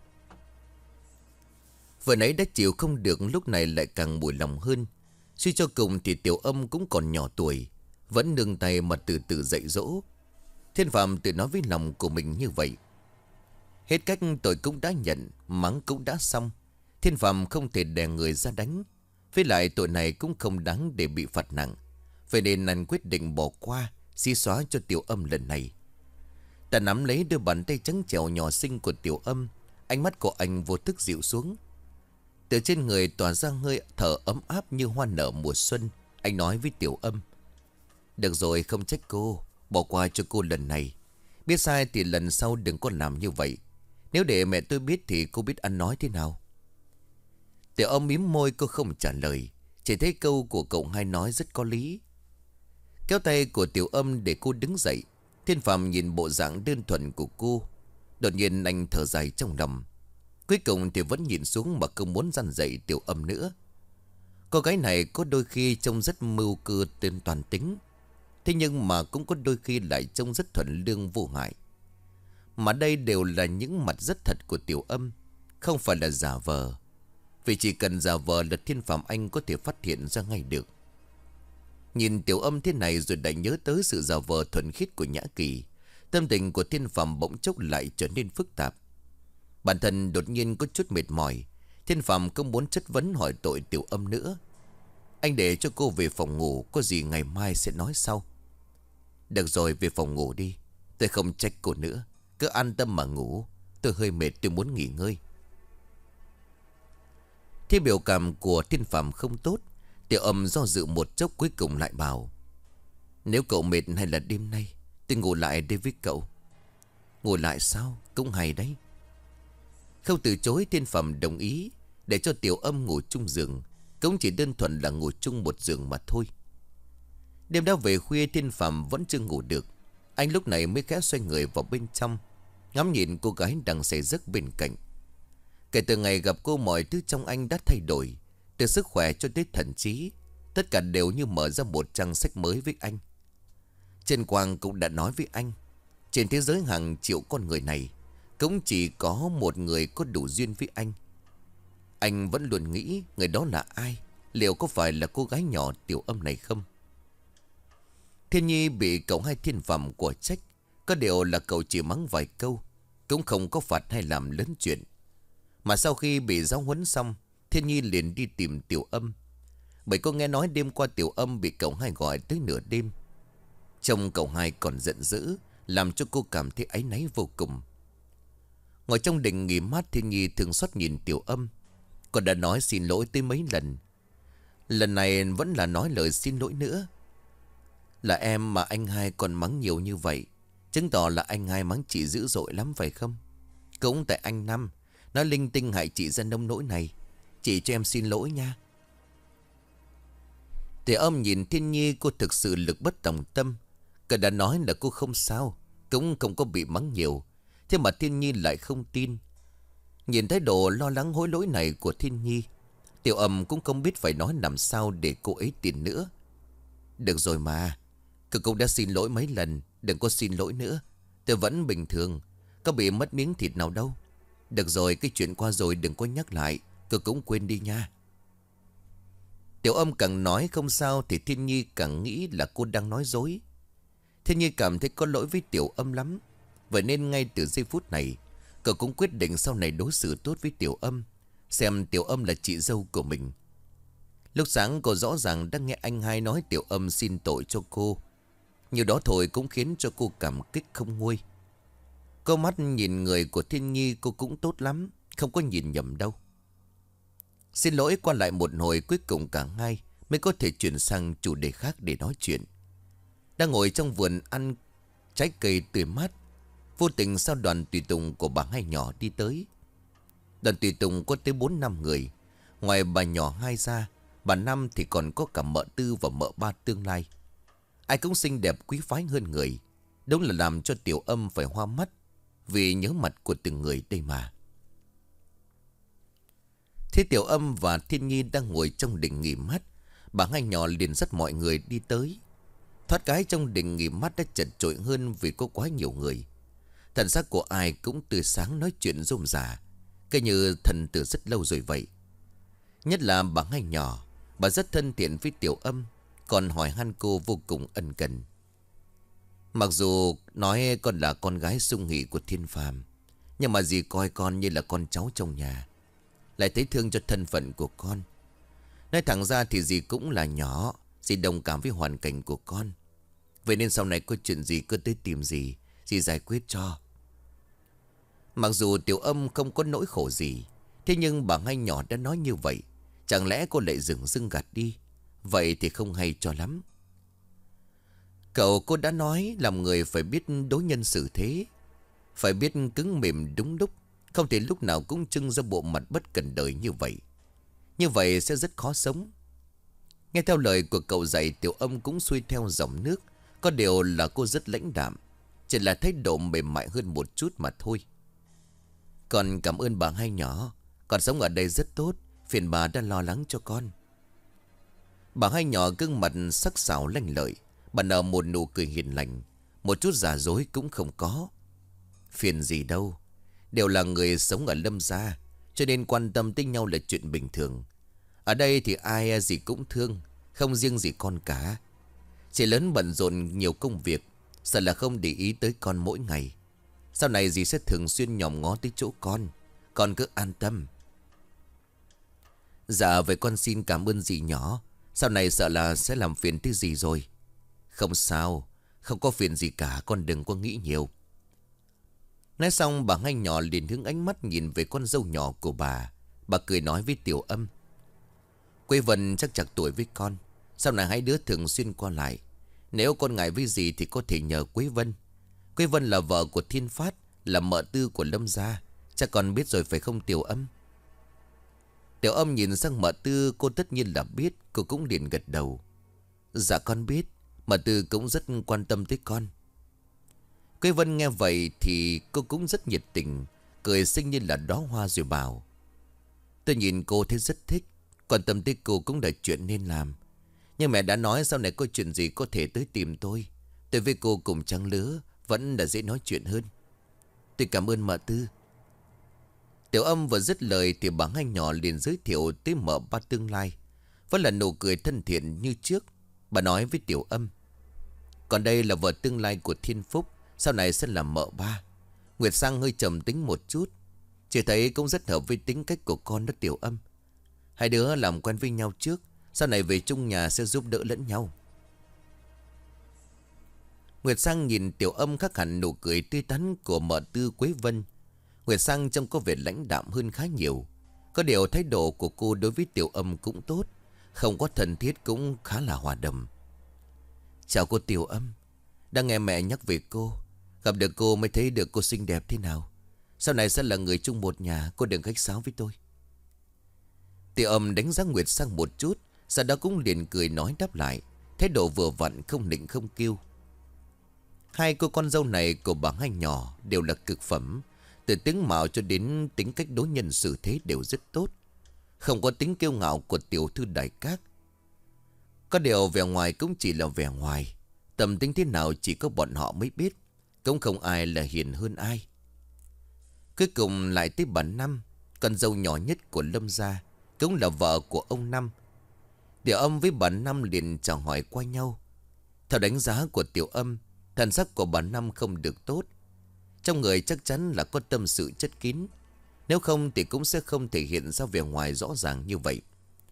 Vừa nãy đã chịu không được, lúc này lại càng bùi lòng hơn. Suy cho cùng thì Tiểu Âm cũng còn nhỏ tuổi, vẫn nương tay mà từ từ dạy dỗ. Thiên Phạm tự nói với lòng của mình như vậy. Hết cách tội cũng đã nhận, mắng cũng đã xong. Thiên Phạm không thể đè người ra đánh. Với lại tội này cũng không đáng để bị phạt nặng. Vậy nên anh quyết định bỏ qua, xí xóa cho Tiểu Âm lần này. Ta nắm lấy đôi bàn tay trắng trẻo nhỏ xinh của Tiểu Âm. Ánh mắt của anh vô thức dịu xuống. Từ trên người tỏa ra hơi thở ấm áp như hoa nở mùa xuân. Anh nói với Tiểu Âm: Được rồi, không trách cô, bỏ qua cho cô lần này. Biết sai thì lần sau đừng có làm như vậy. Nếu để mẹ tôi biết thì cô biết ăn nói thế nào? Tiểu Âm mím môi, cô không trả lời. Chỉ thấy câu của cậu hai nói rất có lý. Kéo tay của Tiểu Âm để cô đứng dậy. Thiên Phạm nhìn bộ dạng đơn thuần của cô, đột nhiên anh thở dài trong lòng. Cuối cùng thì vẫn nhìn xuống mà không muốn dằn dạy Tiểu Âm nữa. Cô gái này có đôi khi trông rất mưu cư tên toàn tính, thế nhưng mà cũng có đôi khi lại trông rất thuần lương vô hại. Mà đây đều là những mặt rất thật của Tiểu Âm, không phải là giả vờ. Vì chỉ cần giả vờ là Thiên Phạm anh có thể phát hiện ra ngay được. Nhìn Tiểu Âm thế này rồi lại nhớ tới sự giả vờ thuần khiết của Nhã Kỳ. Tâm tình của Thiên Phạm bỗng chốc lại trở nên phức tạp. Bản thân đột nhiên có chút mệt mỏi. Thiên Phạm không muốn chất vấn hỏi tội Tiểu Âm nữa. Anh để cho cô về phòng ngủ, có gì ngày mai sẽ nói sau. Được rồi, về phòng ngủ đi, tôi không trách cô nữa. Cứ an tâm mà ngủ, tôi hơi mệt, tôi muốn nghỉ ngơi. Thế biểu cảm của Thiên Phạm không tốt. Tiểu Âm do dự một chốc cuối cùng lại bảo: Nếu cậu mệt hay là đêm nay tôi ngủ lại đây với cậu. Ngủ lại sao? Cũng hay đấy. Không từ chối, Thiên Phạm đồng ý để cho Tiểu Âm ngủ chung giường. Cũng chỉ đơn thuần là ngủ chung một giường mà thôi. Đêm đã về khuya, Thiên Phạm vẫn chưa ngủ được. Anh lúc này mới khẽ xoay người vào bên trong, ngắm nhìn cô gái đang say giấc bên cạnh. Kể từ ngày gặp cô, mọi thứ trong anh đã thay đổi. Từ sức khỏe cho tới thần trí, tất cả đều như mở ra một trang sách mới với anh. Trần Quang cũng đã nói với anh, trên thế giới hàng triệu con người này, cũng chỉ có một người có đủ duyên với anh. Anh vẫn luôn nghĩ người đó là ai, liệu có phải là cô gái nhỏ Tiểu Âm này không? Thiên Nhi bị cậu hai Thiên Phạm của trách. Có điều là cậu chỉ mắng vài câu, cũng không có phạt hay làm lớn chuyện. Mà sau khi bị giáo huấn xong, Thiên Nhi liền đi tìm Tiểu Âm. Bởi cô nghe nói đêm qua Tiểu Âm bị cậu hai gọi tới nửa đêm. Trông cậu hai còn giận dữ, làm cho cô cảm thấy áy náy vô cùng. Ngồi trong đình nghỉ mát, Thiên Nhi thường xót nhìn Tiểu Âm. Cô đã nói xin lỗi tới mấy lần. Lần này vẫn là nói lời xin lỗi nữa. Là em mà anh hai còn mắng nhiều như vậy, chứng tỏ là anh hai mắng chị dữ dội lắm phải không? Cũng tại anh Năm nói linh tinh hại chị ra nông nỗi này. Chị cho em xin lỗi nha. Tiểu Âm nhìn Thiên Nhi, cô thực sự lực bất tòng tâm. Cô đã nói là cô không sao, cũng không có bị mắng nhiều. Thế mà Thiên Nhi lại không tin. Nhìn thái độ lo lắng hối lỗi này của Thiên Nhi, Tiểu Âm cũng không biết phải nói làm sao để cô ấy tin nữa. Được rồi mà, cô cũng đã xin lỗi mấy lần, đừng có xin lỗi nữa. Tôi vẫn bình thường, có bị mất miếng thịt nào đâu. Được rồi, cái chuyện qua rồi đừng có nhắc lại, cô cũng quên đi nha. Tiểu Âm càng nói không sao thì Thiên Nhi càng nghĩ là cô đang nói dối. Thiên Nhi cảm thấy có lỗi với Tiểu Âm lắm. Vậy nên ngay từ giây phút này, cậu cũng quyết định sau này đối xử tốt với Tiểu Âm, xem Tiểu Âm là chị dâu của mình. Lúc sáng cô rõ ràng đang nghe anh hai nói Tiểu Âm xin tội cho cô. Nhiều đó thôi cũng khiến cho cô cảm kích không nguôi. Cô mắt nhìn người của Thiên Nhi cô cũng tốt lắm, không có nhìn nhầm đâu. Xin lỗi qua lại một hồi, cuối cùng cả hai mới có thể chuyển sang chủ đề khác để nói chuyện. Đang ngồi trong vườn ăn trái cây tươi mát, vô tình sao đoàn tùy tùng của bà hai nhỏ đi tới. Đoàn tùy tùng có tới 4-5 người. Ngoài bà nhỏ hai ra, bà Năm thì còn có cả mợ Tư và mợ Ba tương lai. Ai cũng xinh đẹp quý phái hơn người. Đúng là làm cho Tiểu Âm phải hoa mắt, vì nhớ mặt của từng người đây mà. Thế Tiểu Âm và Thiên Nhi đang ngồi trong đình nghỉ mát, bà hai nhỏ liền dắt mọi người đi tới. Thoát cái trong đình nghỉ mát đã chật chội hơn vì có quá nhiều người. Thần sắc của ai cũng tươi sáng, nói chuyện rôm rả, cứ như thần từ rất lâu rồi vậy. Nhất là bà hai nhỏ, bà rất thân thiện với Tiểu Âm, còn hỏi han cô vô cùng ân cần. Mặc dù nói con là con gái sung hỉ của thiên phàm, nhưng mà dì coi con như là con cháu trong nhà, lại thấy thương cho thân phận của con. Nói thẳng ra thì dì cũng là nhỏ, dì đồng cảm với hoàn cảnh của con. Vậy nên sau này có chuyện gì cứ tới tìm dì giải quyết cho. Mặc dù Tiểu Âm không có nỗi khổ gì, thế nhưng bà hai nhỏ đã nói như vậy, chẳng lẽ cô lại dửng dưng gạt đi? Vậy thì không hay cho lắm. Cô đã nói làm người phải biết đối nhân xử thế, phải biết cứng mềm đúng lúc, không thể lúc nào cũng trưng ra bộ mặt bất cần đời như vậy. Như vậy sẽ rất khó sống. Nghe theo lời của cậu dạy, Tiểu Âm cũng xuôi theo dòng nước. Có điều là cô rất lãnh đạm, chỉ là thái độ mềm mại hơn một chút mà thôi. Còn cảm ơn bà hai nhỏ, con sống ở đây rất tốt, phiền bà đã lo lắng cho con. Bà hai nhỏ gương mặt sắc sảo lanh lợi, bà nở một nụ cười hiền lành, một chút giả dối cũng không có. Phiền gì đâu, đều là người sống ở Lâm gia, cho nên quan tâm tới nhau là chuyện bình thường. Ở đây thì ai gì cũng thương, không riêng gì con cả. Chị lớn bận rộn nhiều công việc, sợ là không để ý tới con mỗi ngày. Sau này dì sẽ thường xuyên nhòm ngó tới chỗ con cứ an tâm. Dạ vậy con xin cảm ơn dì nhỏ, sau này sợ là sẽ làm phiền tới dì rồi. Không sao, không có phiền gì cả, con đừng có nghĩ nhiều. Nói xong bà hai nhỏ liền hướng ánh mắt nhìn về con dâu nhỏ của bà. Bà cười nói với Tiểu Âm: Quế Vân chắc chạc tuổi với con, sau này hai đứa thường xuyên qua lại. Nếu con ngại với gì thì có thể nhờ Quế Vân. Quế Vân là vợ của Thiên Phát, là mợ Tư của Lâm gia, chắc con biết rồi phải không Tiểu Âm? Tiểu Âm nhìn sang mợ Tư, cô tất nhiên là biết. Cô cũng liền gật đầu: Dạ con biết, mợ Tư cũng rất quan tâm tới con. Quế Vân nghe vậy thì cô cũng rất nhiệt tình, cười xinh như là đóa hoa rồi bảo: Tôi nhìn cô thấy rất thích, quan tâm tới cô cũng là chuyện nên làm. Nhưng mẹ đã nói sau này có chuyện gì có thể tới tìm tôi. Tôi với cô cùng trang lứa, vẫn là dễ nói chuyện hơn. Tôi cảm ơn mợ Tư. Tiểu Âm vừa dứt lời thì bà hai nhỏ liền giới thiệu tới mợ Ba tương lai, vẫn là nụ cười thân thiện như trước. Bà nói với Tiểu Âm: Còn đây là vợ tương lai của Thiên Phúc, sau này sẽ là mợ Ba. Nguyệt Sang hơi trầm tính một chút, chị thấy cũng rất hợp với tính cách của con đó Tiểu Âm. Hai đứa làm quen với nhau trước, sau này về chung nhà sẽ giúp đỡ lẫn nhau. Nguyệt Sang nhìn Tiểu Âm khác hẳn nụ cười tươi tắn của mợ Tư Quế Vân. Nguyệt Sang trông có vẻ lãnh đạm hơn khá nhiều. Có điều thái độ của cô đối với Tiểu Âm cũng tốt, không có thân thiết cũng khá là hòa đồng. Chào cô Tiểu Âm, đang nghe mẹ nhắc về cô. Gặp được cô mới thấy được cô xinh đẹp thế nào. Sau này sẽ là người chung một nhà, cô đừng khách sáo với tôi. Tiểu Âm đánh giá Nguyệt Sang một chút, sau đó cũng liền cười nói đáp lại, thái độ vừa vặn, không nịnh không kiêu. Hai cô con dâu này của bà hai nhỏ đều là cực phẩm, từ tướng mạo cho đến tính cách đối nhân xử thế đều rất tốt, không có tính kiêu ngạo của tiểu thư đại các. Có điều vẻ ngoài cũng chỉ là vẻ ngoài, tâm tính thế nào chỉ có bọn họ mới biết, cũng không ai là hiền hơn ai. Cuối cùng lại tới bà Năm, con dâu nhỏ nhất của Lâm gia, cũng là vợ của ông Năm. Tiểu Âm với bà Năm liền chào hỏi qua nhau. Theo đánh giá của Tiểu Âm, thần sắc của bà Năm không được tốt. Trong người chắc chắn là có tâm sự chất kín, nếu không thì cũng sẽ không thể hiện ra vẻ ngoài rõ ràng như vậy.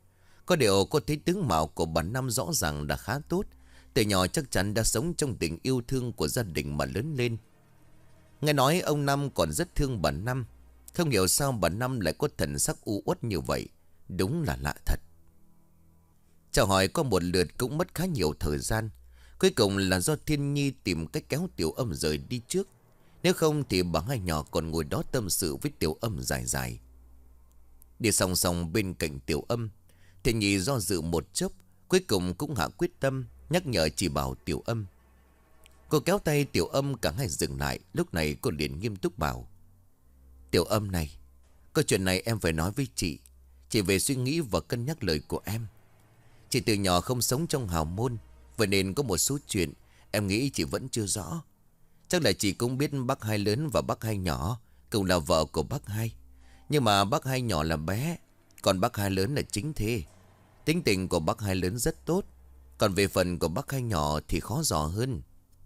Có điều cô thấy tướng mạo của bà Năm rõ ràng đã khá tốt. Từ nhỏ chắc chắn đã sống trong tình yêu thương của gia đình mà lớn lên. Nghe nói ông Năm còn rất thương bà Năm. Không hiểu sao bà Năm lại có thần sắc u uất như vậy. Đúng là lạ thật. Chào hỏi có một lượt cũng mất khá nhiều thời gian. Cuối cùng là do Thiên Nhi tìm cách kéo Tiểu Âm rời đi trước. Nếu không thì bà hai nhỏ còn ngồi đó tâm sự với Tiểu Âm dài dài. Đi song song bên cạnh Tiểu Âm, Thiên Nhi do dự một chốc, cuối cùng cũng hạ quyết tâm, nhắc nhở chỉ bảo Tiểu Âm. Cô kéo tay Tiểu Âm, cả hai dừng lại. Lúc này cô liền nghiêm túc bảo: Tiểu Âm này, có chuyện này em phải nói với chị. Chị về suy nghĩ và cân nhắc lời của em. Chị từ nhỏ không sống trong hào môn, vậy nên có một số chuyện em nghĩ chị vẫn chưa rõ. Chắc là chị cũng biết bác Hai lớn và bác Hai nhỏ cùng là vợ của bác Hai. Nhưng mà bác Hai nhỏ là bé, còn bác Hai lớn là chính thê. Tính tình của bác Hai lớn rất tốt, còn về phần của bác Hai nhỏ thì khó dò hơn.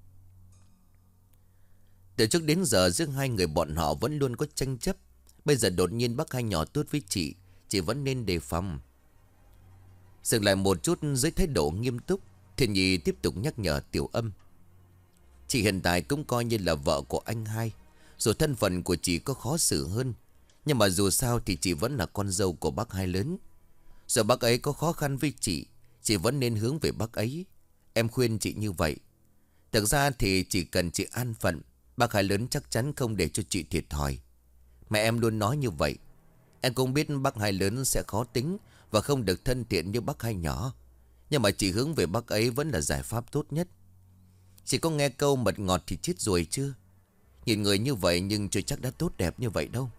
Từ trước đến giờ giữa hai người bọn họ vẫn luôn có tranh chấp. Bây giờ đột nhiên bác Hai nhỏ tốt với chị vẫn nên đề phòng. Dừng lại một chút dưới thái độ nghiêm túc, Thiên Nhi tiếp tục nhắc nhở Tiểu Âm. Chị hiện tại cũng coi như là vợ của anh Hai. Dù thân phận của chị có khó xử hơn, nhưng mà dù sao thì chị vẫn là con dâu của bác Hai lớn. Giờ bác ấy có khó khăn với chị vẫn nên hướng về bác ấy. Em khuyên chị như vậy. Thực ra thì chỉ cần chị an phận, bác Hai lớn chắc chắn không để cho chị thiệt thòi. Mẹ em luôn nói như vậy. Em cũng biết bác Hai lớn sẽ khó tính và không được thân thiện như bác Hai nhỏ. Nhưng mà chị hướng về bác ấy vẫn là giải pháp tốt nhất. Chị có nghe câu mật ngọt thì chết rồi chưa? Nhìn người như vậy nhưng chưa chắc đã tốt đẹp như vậy đâu.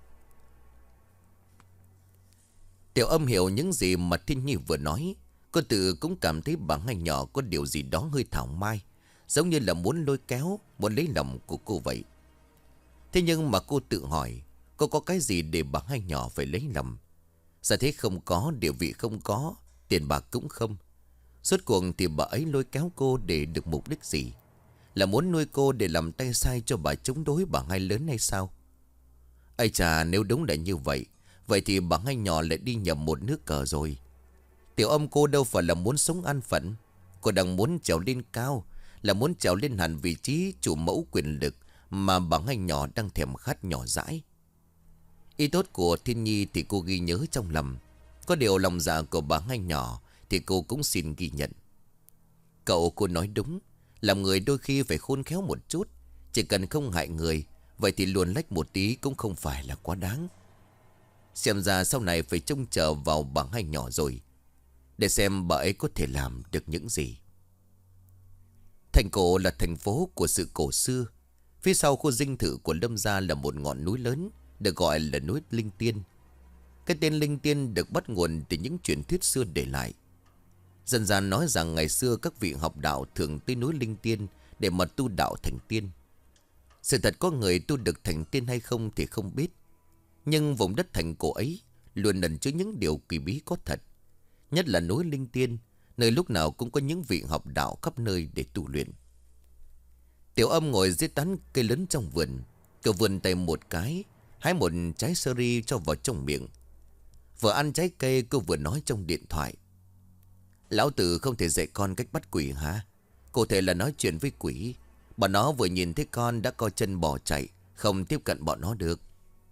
Tiểu Âm hiểu những gì mà Thiên Nhi vừa nói. Cô tự cũng cảm thấy bà Hai nhỏ có điều gì đó hơi thảo mai, giống như là muốn lôi kéo, muốn lấy lòng của cô vậy. Thế nhưng mà cô tự hỏi, cô có cái gì để bà Hai nhỏ phải lấy lòng? Giả thế không có, địa vị không có, tiền bạc cũng không. Suốt cuộc thì bà ấy lôi kéo cô để được mục đích gì? Là muốn nuôi cô để làm tay sai cho bà chống đối bà Hai lớn hay sao? Ây chà, nếu đúng là như vậy, vậy thì bà Hai nhỏ lại đi nhầm một nước cờ rồi. Tiểu Âm cô đâu phải là muốn sống an phận. Cô đang muốn trèo lên cao, là muốn trèo lên hẳn vị trí chủ mẫu quyền lực mà bà Hai nhỏ đang thèm khát nhỏ dãi. Ý tốt của Thiên Nhi thì cô ghi nhớ trong lòng. Có điều lòng dạ của bà Hai nhỏ thì cô cũng xin ghi nhận. Cậu cô nói đúng. Làm người đôi khi phải khôn khéo một chút. Chỉ cần không hại người, vậy thì luồn lách một tí cũng không phải là quá đáng. Xem ra sau này phải trông chờ vào bà Hai nhỏ rồi, để xem bà ấy có thể làm được những gì. Thành Cổ là thành phố của sự cổ xưa. Phía sau khu dinh thự của Lâm gia là một ngọn núi lớn, được gọi là núi Linh Tiên. Cái tên Linh Tiên được bắt nguồn từ những truyền thuyết xưa để lại. Dân gian nói rằng ngày xưa các vị học đạo thường tới núi Linh Tiên để mà tu đạo thành tiên. Sự thật có người tu được thành tiên hay không thì không biết. Nhưng vùng đất Thành Cổ ấy luôn ẩn chứa những điều kỳ bí có thật. Nhất là núi Linh Tiên, nơi lúc nào cũng có những vị học đạo khắp nơi để tu luyện. Tiểu Âm ngồi dưới tán cây lớn trong vườn. Cô vươn tay một cái, hái một trái sơ ri cho vào trong miệng. Vừa ăn trái cây cô vừa nói trong điện thoại. Lão tử không thể dạy con cách bắt quỷ hả? Cụ thể là nói chuyện với quỷ. Bọn nó vừa nhìn thấy con đã co chân bỏ chạy, không tiếp cận bọn nó được.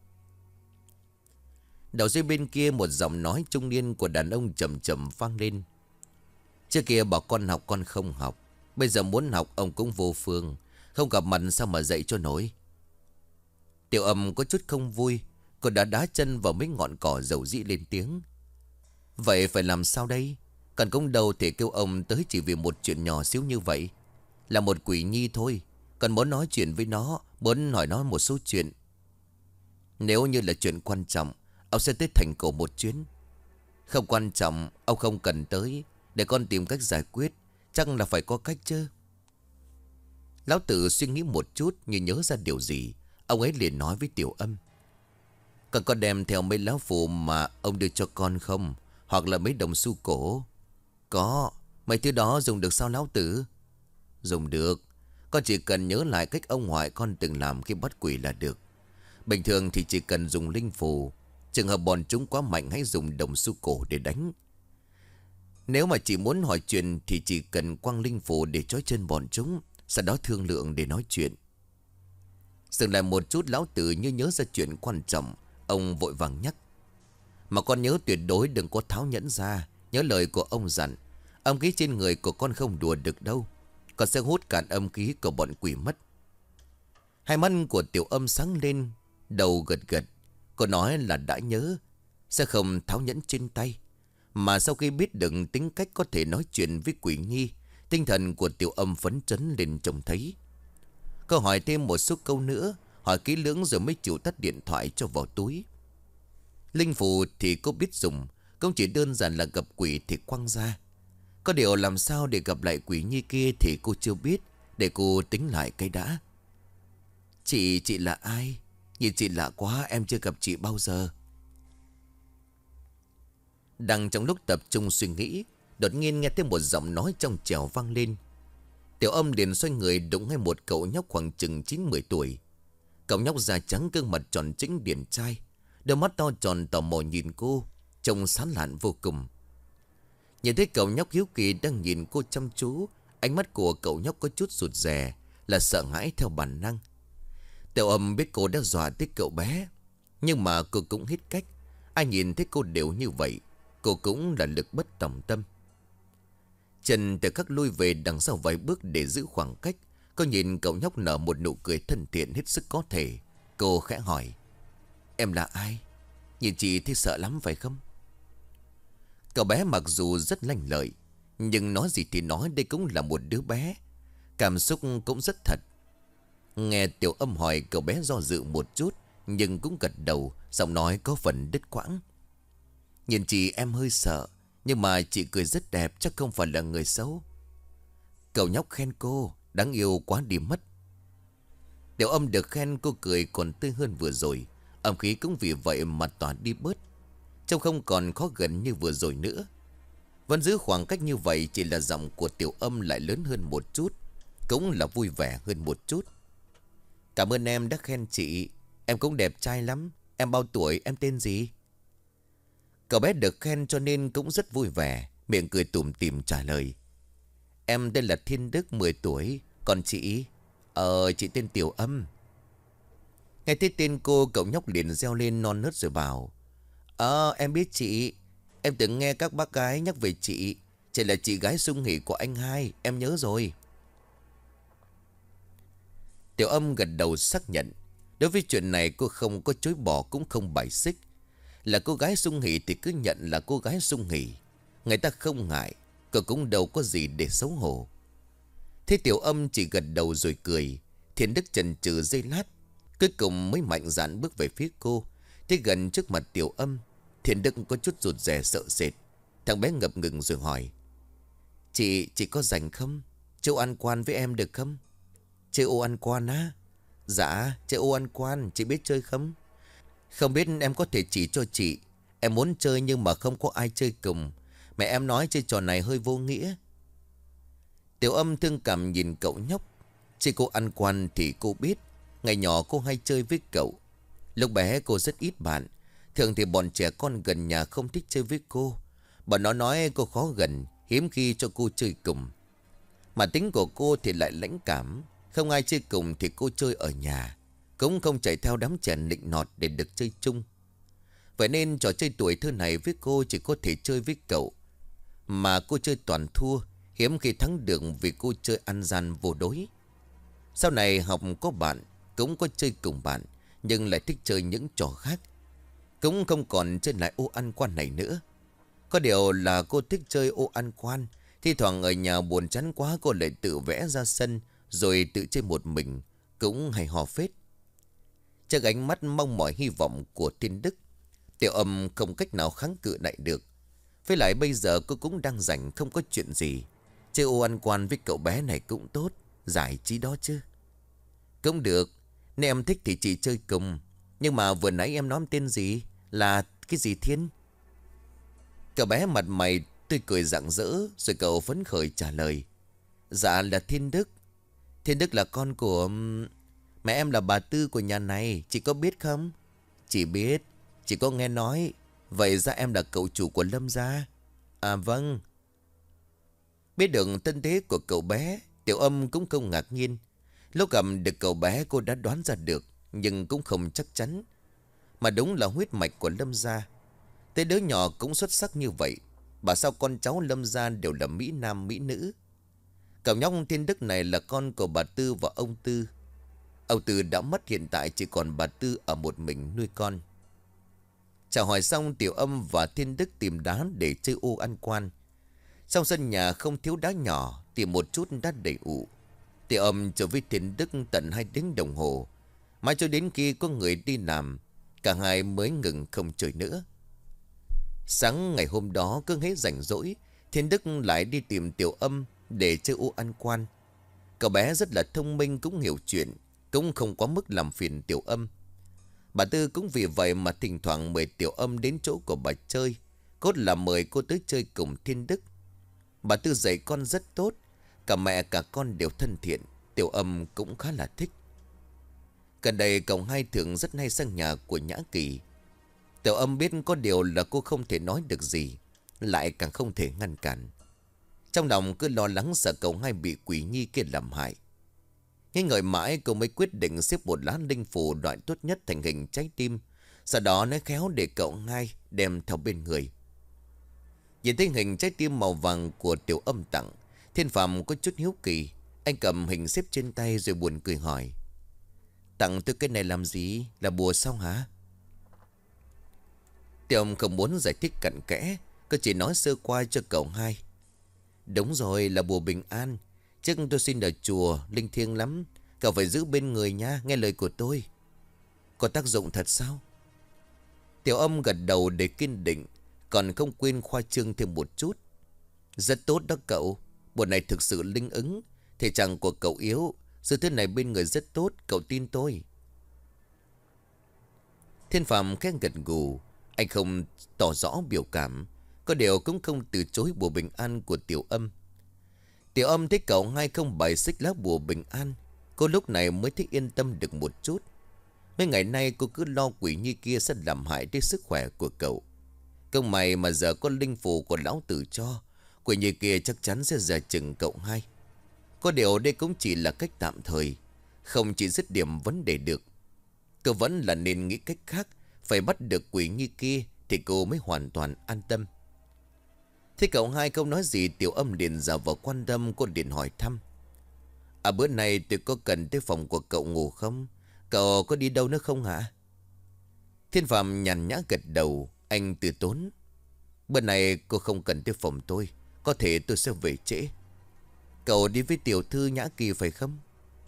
Đầu dây bên kia một giọng nói trung niên của đàn ông trầm trầm vang lên. Trước kia bảo con học con không học, bây giờ muốn học ông cũng vô phương. Không gặp mặt sao mà dạy cho nổi. Tiểu Âm có chút không vui. Cô đã đá chân vào mấy ngọn cỏ dầu dĩ lên tiếng. Vậy phải làm sao đây? Cần công đầu thể kêu ông tới chỉ vì một chuyện nhỏ xíu như vậy. Là một quỷ nhi thôi. Còn muốn nói chuyện với nó, muốn hỏi nó một số chuyện. Nếu như là chuyện quan trọng, ông sẽ tới Thành Cổ một chuyến. Không quan trọng, ông không cần tới. Để con tìm cách giải quyết. Chắc là phải có cách chứ. Lão Tử suy nghĩ một chút, như nhớ ra điều gì. Ông ấy liền nói với Tiểu Âm. Con có đem theo mấy lá phù mà ông đưa cho con không? Hoặc là mấy đồng xu cổ? Có. Mấy thứ đó dùng được sao Lão Tử? Dùng được. Con chỉ cần nhớ lại cách ông ngoại con từng làm khi bắt quỷ là được. Bình thường thì chỉ cần dùng linh phù. Trường hợp bọn chúng quá mạnh hãy dùng đồng xu cổ để đánh. Nếu mà chị muốn hỏi chuyện thì chỉ cần quăng linh phủ để trói chân bọn chúng, sau đó thương lượng để nói chuyện. Dừng lại một chút, lão tử như nhớ ra chuyện quan trọng. Ông vội vàng nhắc: mà con nhớ tuyệt đối đừng có tháo nhẫn ra. Nhớ lời của ông dặn, âm khí trên người của con không đùa được đâu. Con sẽ hút cạn âm khí của bọn quỷ mất. Hai mắt của Tiểu Âm sáng lên, đầu gật gật. Cô nói là đã nhớ, sẽ không tháo nhẫn trên tay. Mà sau khi biết được tính cách có thể nói chuyện với quỷ nhi, tinh thần của Tiểu Âm phấn chấn lên trông thấy. Cô hỏi thêm một số câu nữa, hỏi kỹ lưỡng rồi mới chịu tắt điện thoại cho vào túi. Linh phù thì cô biết dùng, cũng chỉ đơn giản là gặp quỷ thì quăng ra. Có điều làm sao để gặp lại quỷ nhi kia thì cô chưa biết. Để cô tính lại cái đã. Chị là ai? Nhìn chị lạ quá, em chưa gặp chị bao giờ. Đang trong lúc tập trung suy nghĩ, đột nhiên nghe thấy một giọng nói trong trẻo vang lên. Tiểu Âm liền xoay người đụng ngay một cậu nhóc khoảng chừng 9-10 tuổi. Cậu nhóc da trắng, gương mặt tròn trĩnh điển trai, đôi mắt to tròn tò mò nhìn cô, trông sán lạn vô cùng. Nhìn thấy cậu nhóc hiếu kỳ đang nhìn cô chăm chú, ánh mắt của cậu nhóc có chút rụt rè, là sợ hãi theo bản năng. Tiểu Âm biết cô đã dọa tới cậu bé, nhưng mà cô cũng hết cách. Ai nhìn thấy cô đều như vậy, cô cũng là lực bất tòng tâm. Trần Tiểu Khắc lui về đằng sau vài bước để giữ khoảng cách. Cô nhìn cậu nhóc nở một nụ cười thân thiện hết sức có thể. Cô khẽ hỏi: em là ai? Nhìn chị thấy sợ lắm phải không? Cậu bé mặc dù rất lanh lợi, nhưng nói gì thì nói, đây cũng là một đứa bé, cảm xúc cũng rất thật. Nghe Tiểu Âm hỏi, cậu bé do dự một chút, nhưng cũng gật đầu, giọng nói có phần đứt quãng. Nhìn chị em hơi sợ, nhưng mà chị cười rất đẹp, chắc không phải là người xấu. Cậu nhóc khen cô, đáng yêu quá đi mất. Tiểu Âm được khen cô cười còn tươi hơn vừa rồi. Âm khí cũng vì vậy mà tỏa đi bớt, trông không còn khó gần như vừa rồi nữa. Vẫn giữ khoảng cách như vậy, chỉ là giọng của Tiểu Âm lại lớn hơn một chút, cũng là vui vẻ hơn một chút. Cảm ơn em đã khen chị, em cũng đẹp trai lắm. Em bao tuổi, em tên gì? Cậu bé được khen cho nên cũng rất vui vẻ, miệng cười tủm tỉm trả lời: em tên là Thiên Đức, 10 tuổi. Còn chị? Chị tên Tiểu Âm. Nghe thấy tên cô, cậu nhóc liền reo lên non nớt rồi bảo: em biết chị. Em từng nghe các bác gái nhắc về chị. Chị là chị gái sung hỉ của anh hai, em nhớ rồi. Tiểu Âm gật đầu xác nhận. Đối với chuyện này cô không có chối bỏ, cũng không bài xích. Là cô gái sung hỉ thì cứ nhận là cô gái sung hỉ, người ta không ngại. Cô cũng đâu có gì để xấu hổ. Thế Tiểu Âm chỉ gật đầu rồi cười. Thiên Đức chần chừ giây lát, cuối cùng mới mạnh dạn bước về phía cô. Thế gần trước mặt Tiểu Âm, Thiên Đức có chút rụt rè sợ sệt. Thằng bé ngập ngừng rồi hỏi: Chị có rảnh không? Chơi ô ăn quan với em được không? Chơi ô ăn quan á? Dạ, chơi ô ăn quan, chị biết chơi không? Không biết em có thể chỉ cho chị. Em muốn chơi nhưng mà không có ai chơi cùng. Mẹ em nói chơi trò này hơi vô nghĩa. Tiểu Âm thương cảm nhìn cậu nhóc. Chơi cô ăn quan thì cô biết. Ngày nhỏ cô hay chơi với cậu. Lúc bé cô rất ít bạn. Thường thì bọn trẻ con gần nhà không thích chơi với cô. Bọn nó nói cô khó gần, hiếm khi cho cô chơi cùng. Mà tính của cô thì lại lãnh cảm. Không ai chơi cùng thì cô chơi ở nhà, cũng không chạy theo đám trẻ nịnh nọt để được chơi chung. Vậy nên trò chơi tuổi thơ này với cô chỉ có thể chơi với cậu. Mà cô chơi toàn thua, hiếm khi thắng được vì cô chơi ăn gian vô đối. Sau này học có bạn, cũng có chơi cùng bạn, nhưng lại thích chơi những trò khác. Cũng không còn chơi lại ô ăn quan này nữa. Có điều là cô thích chơi ô ăn quan. Thi thoảng ở nhà buồn chán quá, cô lại tự vẽ ra sân rồi tự chơi một mình, cũng hay hò phết. Trước ánh mắt mong mỏi hy vọng của Thiên Đức, Tiểu Âm không cách nào kháng cự lại được. Với lại bây giờ cô cũng đang rảnh, không có chuyện gì. Chơi ô ăn quan với cậu bé này cũng tốt, giải trí đó chứ. Cũng được, nếu em thích thì chị chơi cùng. Nhưng mà vừa nãy em nói tên gì? Là cái gì Thiên? Cậu bé mặt mày tươi cười rạng rỡ, rồi cậu phấn khởi trả lời: Dạ là Thiên Đức. Thiên Đức là con của... Mẹ em là bà Tư của nhà này, chị có biết không? Chị biết, chị có nghe nói. Vậy ra em là cậu chủ của Lâm gia. À vâng. Biết được thân thế của cậu bé, Tiểu Âm cũng không ngạc nhiên. Lúc gặp được cậu bé cô đã đoán ra được, nhưng cũng không chắc chắn. Mà đúng là huyết mạch của Lâm gia. Thế đứa nhỏ cũng xuất sắc như vậy, bảo sao con cháu Lâm gia đều là Mỹ Nam Mỹ nữ. Cậu nhóc Thiên Đức này là con của bà Tư và ông Tư. Ông Tư đã mất, hiện tại chỉ còn bà Tư ở một mình nuôi con. Chào hỏi xong, Tiểu Âm và Thiên Đức tìm đá để chơi ô ăn quan. Trong sân nhà không thiếu đá nhỏ, tìm một chút đá đầy ụ. Tiểu Âm chờ với Thiên Đức tận 2 tiếng đồng hồ. Mãi cho đến khi có người đi làm, cả hai mới ngừng không chơi nữa. Sáng ngày hôm đó cứ hết rảnh rỗi, Thiên Đức lại đi tìm Tiểu Âm để chơi ô ăn quan. Cậu bé rất là thông minh, cũng hiểu chuyện, cũng không quá mức làm phiền Tiểu Âm. Bà Tư cũng vì vậy mà thỉnh thoảng mời Tiểu Âm đến chỗ của bà chơi, cốt là mời cô tới chơi cùng Thiên Đức. Bà Tư dạy con rất tốt, cả mẹ cả con đều thân thiện, Tiểu Âm cũng khá là thích. Gần đây cậu hai thường rất hay sang nhà của Nhã Kỳ. Tiểu Âm biết có điều là cô không thể nói được gì, lại càng không thể ngăn cản. Trong lòng cứ lo lắng sợ cậu hai bị quỷ nhi kia làm hại. Nghĩ ngợi mãi, cô mới quyết định xếp một lá linh phù loại tốt nhất thành hình trái tim, sau đó nói khéo để cậu hai đem theo bên người. Nhìn thấy hình trái tim màu vàng của Tiểu Âm tặng, Thiên Phạm có chút hiếu kỳ. Anh cầm hình xếp trên tay rồi buồn cười hỏi: tặng tôi cái này làm gì? Là bùa sao hả? Tiểu Âm không muốn giải thích cặn kẽ, cô chỉ nói sơ qua cho cậu hai. Đúng rồi, là bùa bình an. Trước tôi xin ở chùa, linh thiêng lắm. Cậu phải giữ bên người nha, nghe lời của tôi. Có tác dụng thật sao? Tiểu Âm gật đầu để kiên định, còn không quên khoa trương thêm một chút. Rất tốt đó cậu, bùa này thực sự linh ứng. Thể trạng của cậu yếu, sự thế này bên người rất tốt, cậu tin tôi. Thiên Phạm khẽ gật gù. Anh không tỏ rõ biểu cảm, có điều cũng không từ chối bùa bình an của Tiểu Âm. Tiểu Âm thấy cậu hai không bài xích lá bùa bình an, cô lúc này mới thấy yên tâm được một chút. Mấy ngày nay cô cứ lo quỷ nhi kia sẽ làm hại đến sức khỏe của cậu. Công may mà giờ có linh phù của lão tử cho, quỷ nhi kia chắc chắn sẽ dè chừng cậu hai. Có điều đây cũng chỉ là cách tạm thời, không chỉ dứt điểm vấn đề được. Cô vẫn là nên nghĩ cách khác, phải bắt được quỷ nhi kia thì cô mới hoàn toàn an tâm. Thế cậu hai không nói gì, Tiểu Âm liền giả vào quan tâm. Cô liền hỏi thăm: à, bữa nay tôi có cần tới phòng của cậu ngủ không? Cậu có đi đâu nữa không hả? Thiên Phạm nhàn nhã gật đầu. Anh từ tốn: bữa nay cô không cần tới phòng tôi, có thể tôi sẽ về trễ. Cậu đi với tiểu thư Nhã Kỳ phải không?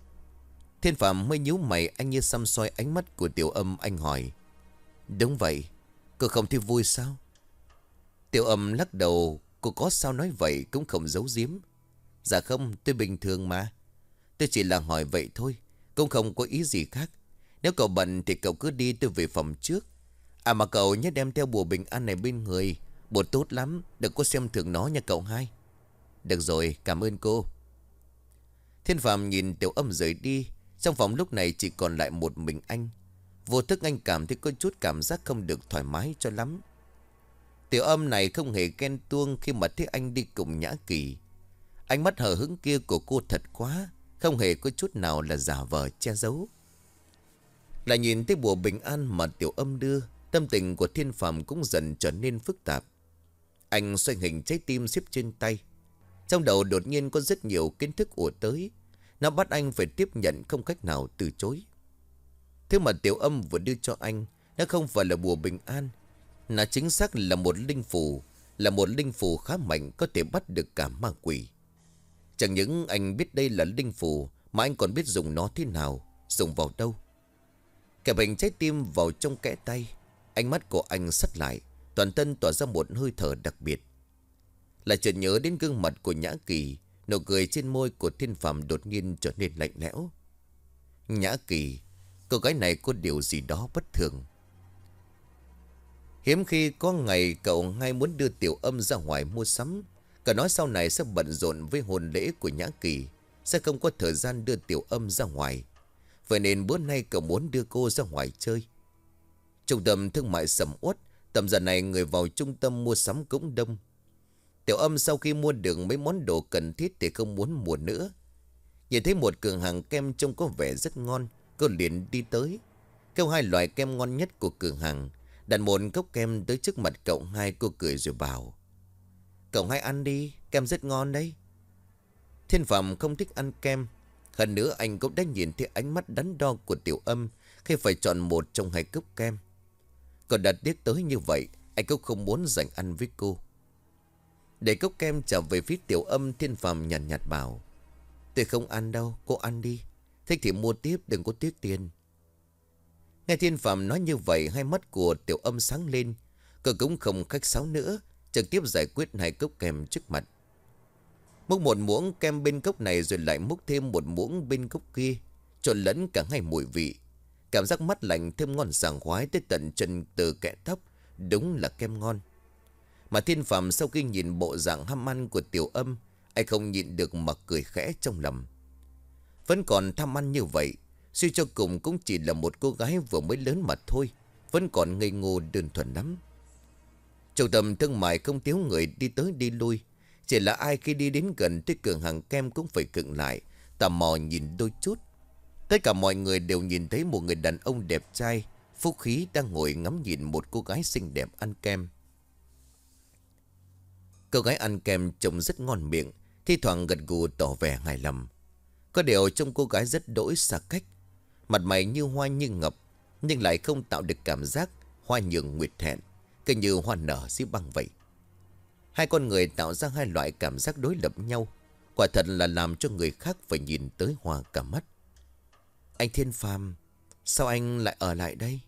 Thiên Phạm mới nhíu mày, anh như săm soi ánh mắt của Tiểu Âm. Anh hỏi: đúng vậy, cô không thấy vui sao? Tiểu Âm lắc đầu. Cô có sao nói vậy cũng không giấu giếm. Dạ không, tôi bình thường mà. Tôi chỉ là hỏi vậy thôi, cũng không có ý gì khác. Nếu cậu bận thì cậu cứ đi, tôi về phòng trước. À mà cậu nhớ đem theo bùa bình an này bên người, bùa tốt lắm, đừng có xem thường nó nha cậu hai. Được rồi, cảm ơn cô. Thiên Phạm nhìn Tiểu Âm rời đi. Trong phòng lúc này chỉ còn lại một mình anh. Vô thức anh cảm thấy có chút cảm giác không được thoải mái cho lắm. Tiểu Âm này không hề ghen tuông khi mà thấy anh đi cùng Nhã Kỳ. Ánh mắt hờ hững kia của cô thật quá, không hề có chút nào là giả vờ che giấu. Lại nhìn thấy bùa bình an mà Tiểu Âm đưa, tâm tình của Thiên Phạm cũng dần trở nên phức tạp. Anh xoay hình trái tim xếp trên tay. Trong đầu đột nhiên có rất nhiều kiến thức ùa tới. Nó bắt anh phải tiếp nhận, không cách nào từ chối. Thứ mà Tiểu Âm vừa đưa cho anh, nó không phải là bùa bình an. Nó chính xác là một linh phù. Là một linh phù khá mạnh, có thể bắt được cả ma quỷ. Chẳng những anh biết đây là linh phù, mà anh còn biết dùng nó thế nào, dùng vào đâu. Kẹp hình trái tim vào trong kẽ tay. Ánh mắt của anh sắt lại, toàn thân tỏa ra một hơi thở đặc biệt. Lại chợt nhớ đến gương mặt của Nhã Kỳ. Nụ cười trên môi của Thiên Phạm đột nhiên trở nên lạnh lẽo. Nhã Kỳ, cô gái này có điều gì đó bất thường. Hiếm khi có ngày cậu hai muốn đưa Tiểu Âm ra ngoài mua sắm. Cậu nói sau này sẽ bận rộn với hôn lễ của Nhã Kỳ, sẽ không có thời gian đưa Tiểu Âm ra ngoài. Vậy nên bữa nay cậu muốn đưa cô ra ngoài chơi. Trung tâm thương mại sầm uất, tầm giờ này người vào trung tâm mua sắm cũng đông. Tiểu Âm sau khi mua được mấy món đồ cần thiết thì không muốn mua nữa. Nhìn thấy một cửa hàng kem trông có vẻ rất ngon, cô liền đi tới, kêu hai loại kem ngon nhất của cửa hàng, đặt một cốc kem tới trước mặt cậu hai. Cô cười rồi bảo: "Cậu hai ăn đi, kem rất ngon đấy." Thiên Phạm không thích ăn kem. Hơn nữa anh cũng đã nhìn thấy ánh mắt đắn đo của Tiểu Âm khi phải chọn một trong hai cốc kem. Còn đặt tiếc tới như vậy, anh cũng không muốn giành ăn với cô. Để cốc kem trở về phía Tiểu Âm, Thiên Phạm nhàn nhạt bảo: "Tôi không ăn đâu, cô ăn đi. Thích thì mua tiếp, đừng có tiếc tiền." Nghe Thiên Phạm nói như vậy, hai mắt của Tiểu Âm sáng lên. Cô cũng không khách sáo nữa, trực tiếp giải quyết hai cốc kem trước mặt. Múc một muỗng kem bên cốc này rồi lại múc thêm một muỗng bên cốc kia, trộn lẫn cả hai mùi vị. Cảm giác mát lạnh thêm ngon sảng khoái tới tận chân từ kẽ tóc. Đúng là kem ngon. Mà Thiên Phạm sau khi nhìn bộ dạng ham ăn của Tiểu Âm, anh không nhịn được mà cười khẽ trong lòng. Vẫn còn tham ăn như vậy, suy cho cùng cũng chỉ là một cô gái vừa mới lớn mà thôi, vẫn còn ngây ngô đơn thuần lắm. Trung tâm thương mại không thiếu người đi tới đi lui. Chỉ là ai khi đi đến gần tới cửa hàng kem cũng phải khựng lại, tò mò nhìn đôi chút. Tất cả mọi người đều nhìn thấy một người đàn ông đẹp trai, phúc khí đang ngồi ngắm nhìn một cô gái xinh đẹp ăn kem. Cô gái ăn kem trông rất ngon miệng, thi thoảng gật gù tỏ vẻ hài lòng. Có điều trông cô gái rất đỗi xa cách, mặt mày như hoa như ngọc, nhưng lại không tạo được cảm giác hoa nhường nguyệt thẹn, cứ như hoa nở dưới băng vậy. Hai con người tạo ra hai loại cảm giác đối lập nhau, quả thật là làm cho người khác phải nhìn tới hoa cả mắt. "Anh Thiên Phàm, sao anh lại ở lại đây?"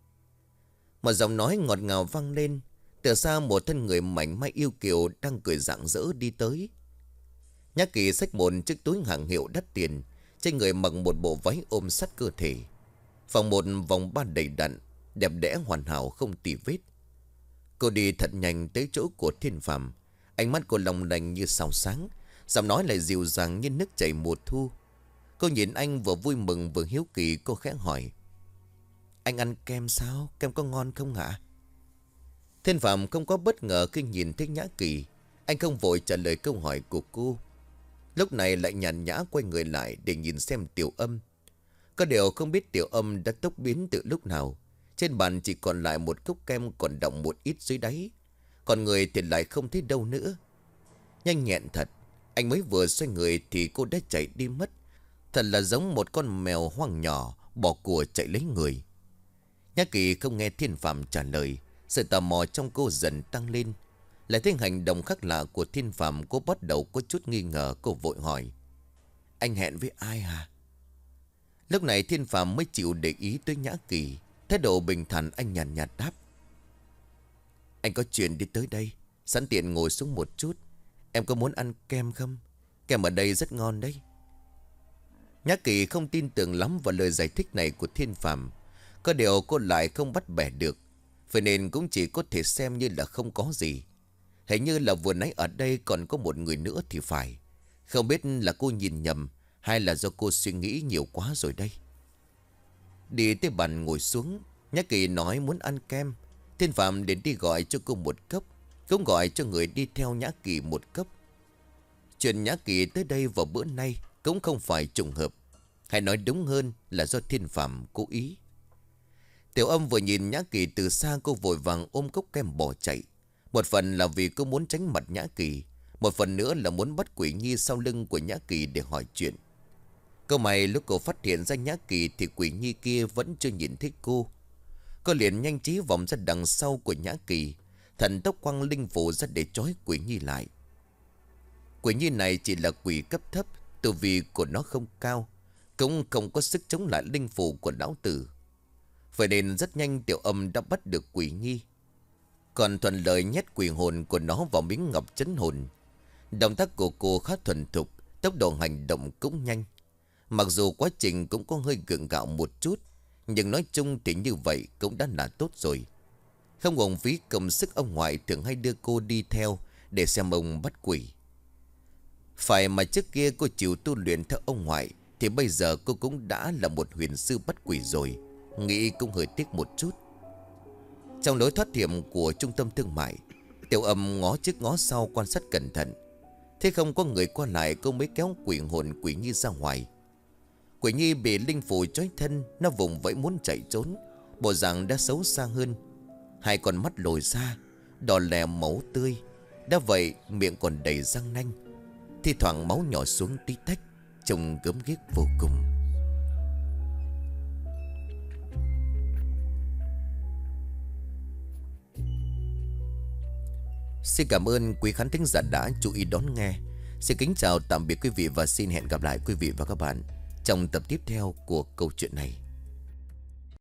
Một giọng nói ngọt ngào vang lên. Từ xa một thân người mảnh mai yêu kiều đang cười rạng rỡ đi tới. Nhã Kỳ xách một chiếc túi hàng hiệu đắt tiền, trên người mặc một bộ váy ôm sát cơ thể, phòng một vòng ba đầy đặn, đẹp đẽ hoàn hảo không tì vết. Cô đi thật nhanh tới chỗ của Thiên Phàm, ánh mắt cô long lanh như sao sáng, giọng nói lại dịu dàng như nước chảy mùa thu. Cô nhìn anh vừa vui mừng vừa hiếu kỳ, cô khẽ hỏi: "Anh ăn kem sao? Kem có ngon không hả?" Thiên Phạm không có bất ngờ khi nhìn thấy Nhã Kỳ. Anh không vội trả lời câu hỏi của cô, lúc này lại nhàn nhã quay người lại để nhìn xem Tiểu Âm. Có điều không biết Tiểu Âm đã tốc biến từ lúc nào. Trên bàn chỉ còn lại một cốc kem còn đọng một ít dưới đáy, còn người thì lại không thấy đâu nữa. Nhanh nhẹn thật, anh mới vừa xoay người thì cô đã chạy đi mất. Thật là giống một con mèo hoang nhỏ bỏ của chạy lấy người. Nhã Kỳ không nghe Thiên Phạm trả lời, sự tò mò trong cô dần tăng lên. Lại thấy hành động khác lạ của Thiên Phạm, cô bắt đầu có chút nghi ngờ. Cô vội hỏi: "Anh hẹn với ai hả?" Lúc này Thiên Phạm mới chịu để ý tới Nhã Kỳ. Thái độ bình thản, anh nhàn nhạt đáp: "Anh có chuyện đi tới đây, sẵn tiện ngồi xuống một chút. Em có muốn ăn kem không? Kem ở đây rất ngon đấy." Nhã Kỳ không tin tưởng lắm vào lời giải thích này của Thiên Phạm. Có điều cô lại không bắt bẻ được, vậy nên cũng chỉ có thể xem như là không có gì. Hình như là vừa nãy ở đây còn có một người nữa thì phải. Không biết là cô nhìn nhầm hay là do cô suy nghĩ nhiều quá rồi đây. Đi tới bàn ngồi xuống, Nhã Kỳ nói muốn ăn kem. Thiên Phạm đến đi gọi cho cô một cốc, cũng gọi cho người đi theo Nhã Kỳ một cốc. Chuyện Nhã Kỳ tới đây vào bữa nay cũng không phải trùng hợp, hay nói đúng hơn là do Thiên Phạm cố ý. Tiểu Âm vừa nhìn Nhã Kỳ từ xa, cô vội vàng ôm cốc kem bỏ chạy. Một phần là vì cô muốn tránh mặt Nhã Kỳ, một phần nữa là muốn bắt Quỷ Nhi sau lưng của Nhã Kỳ để hỏi chuyện. Câu may lúc cô phát hiện ra Nhã Kỳ thì Quỷ Nhi kia vẫn chưa nhìn thấy cô. Cô liền nhanh trí vòng ra đằng sau của Nhã Kỳ, thần tốc quăng linh phù ra để trói Quỷ Nhi lại. Quỷ Nhi này chỉ là quỷ cấp thấp, tu vi của nó không cao, cũng không có sức chống lại linh phù của lão tử. Vậy nên rất nhanh Tiểu Âm đã bắt được Quỷ Nhi, còn thuận lợi nhét quỷ hồn của nó vào miếng ngọc trấn hồn. Động tác của cô khá thuần thục, tốc độ hành động cũng nhanh. Mặc dù quá trình cũng có hơi gượng gạo một chút, nhưng nói chung thì như vậy cũng đã là tốt rồi. Không uổng phí công sức ông ngoại thường hay đưa cô đi theo để xem ông bắt quỷ. Phải mà trước kia cô chịu tu luyện theo ông ngoại, thì bây giờ cô cũng đã là một huyền sư bắt quỷ rồi. Nghĩ cũng hơi tiếc một chút. Trong lối thoát hiểm của trung tâm thương mại, Tiểu Âm ngó trước ngó sau quan sát cẩn thận. Thế không có người qua lại, cô mới kéo quỷ hồn Quỷ Nhi ra ngoài. Quỷ Nhi bị linh phủ trói thân, nó vùng vẫy muốn chạy trốn, bộ dạng đã xấu xa hơn. Hai con mắt lồi ra, đỏ lè máu tươi. Đã vậy miệng còn đầy răng nanh, thi thoảng máu nhỏ xuống tí tách, trông gớm ghiếc vô cùng. Xin cảm ơn quý khán thính giả đã chú ý đón nghe. Xin kính chào tạm biệt quý vị và xin hẹn gặp lại quý vị và các bạn trong tập tiếp theo của câu chuyện này.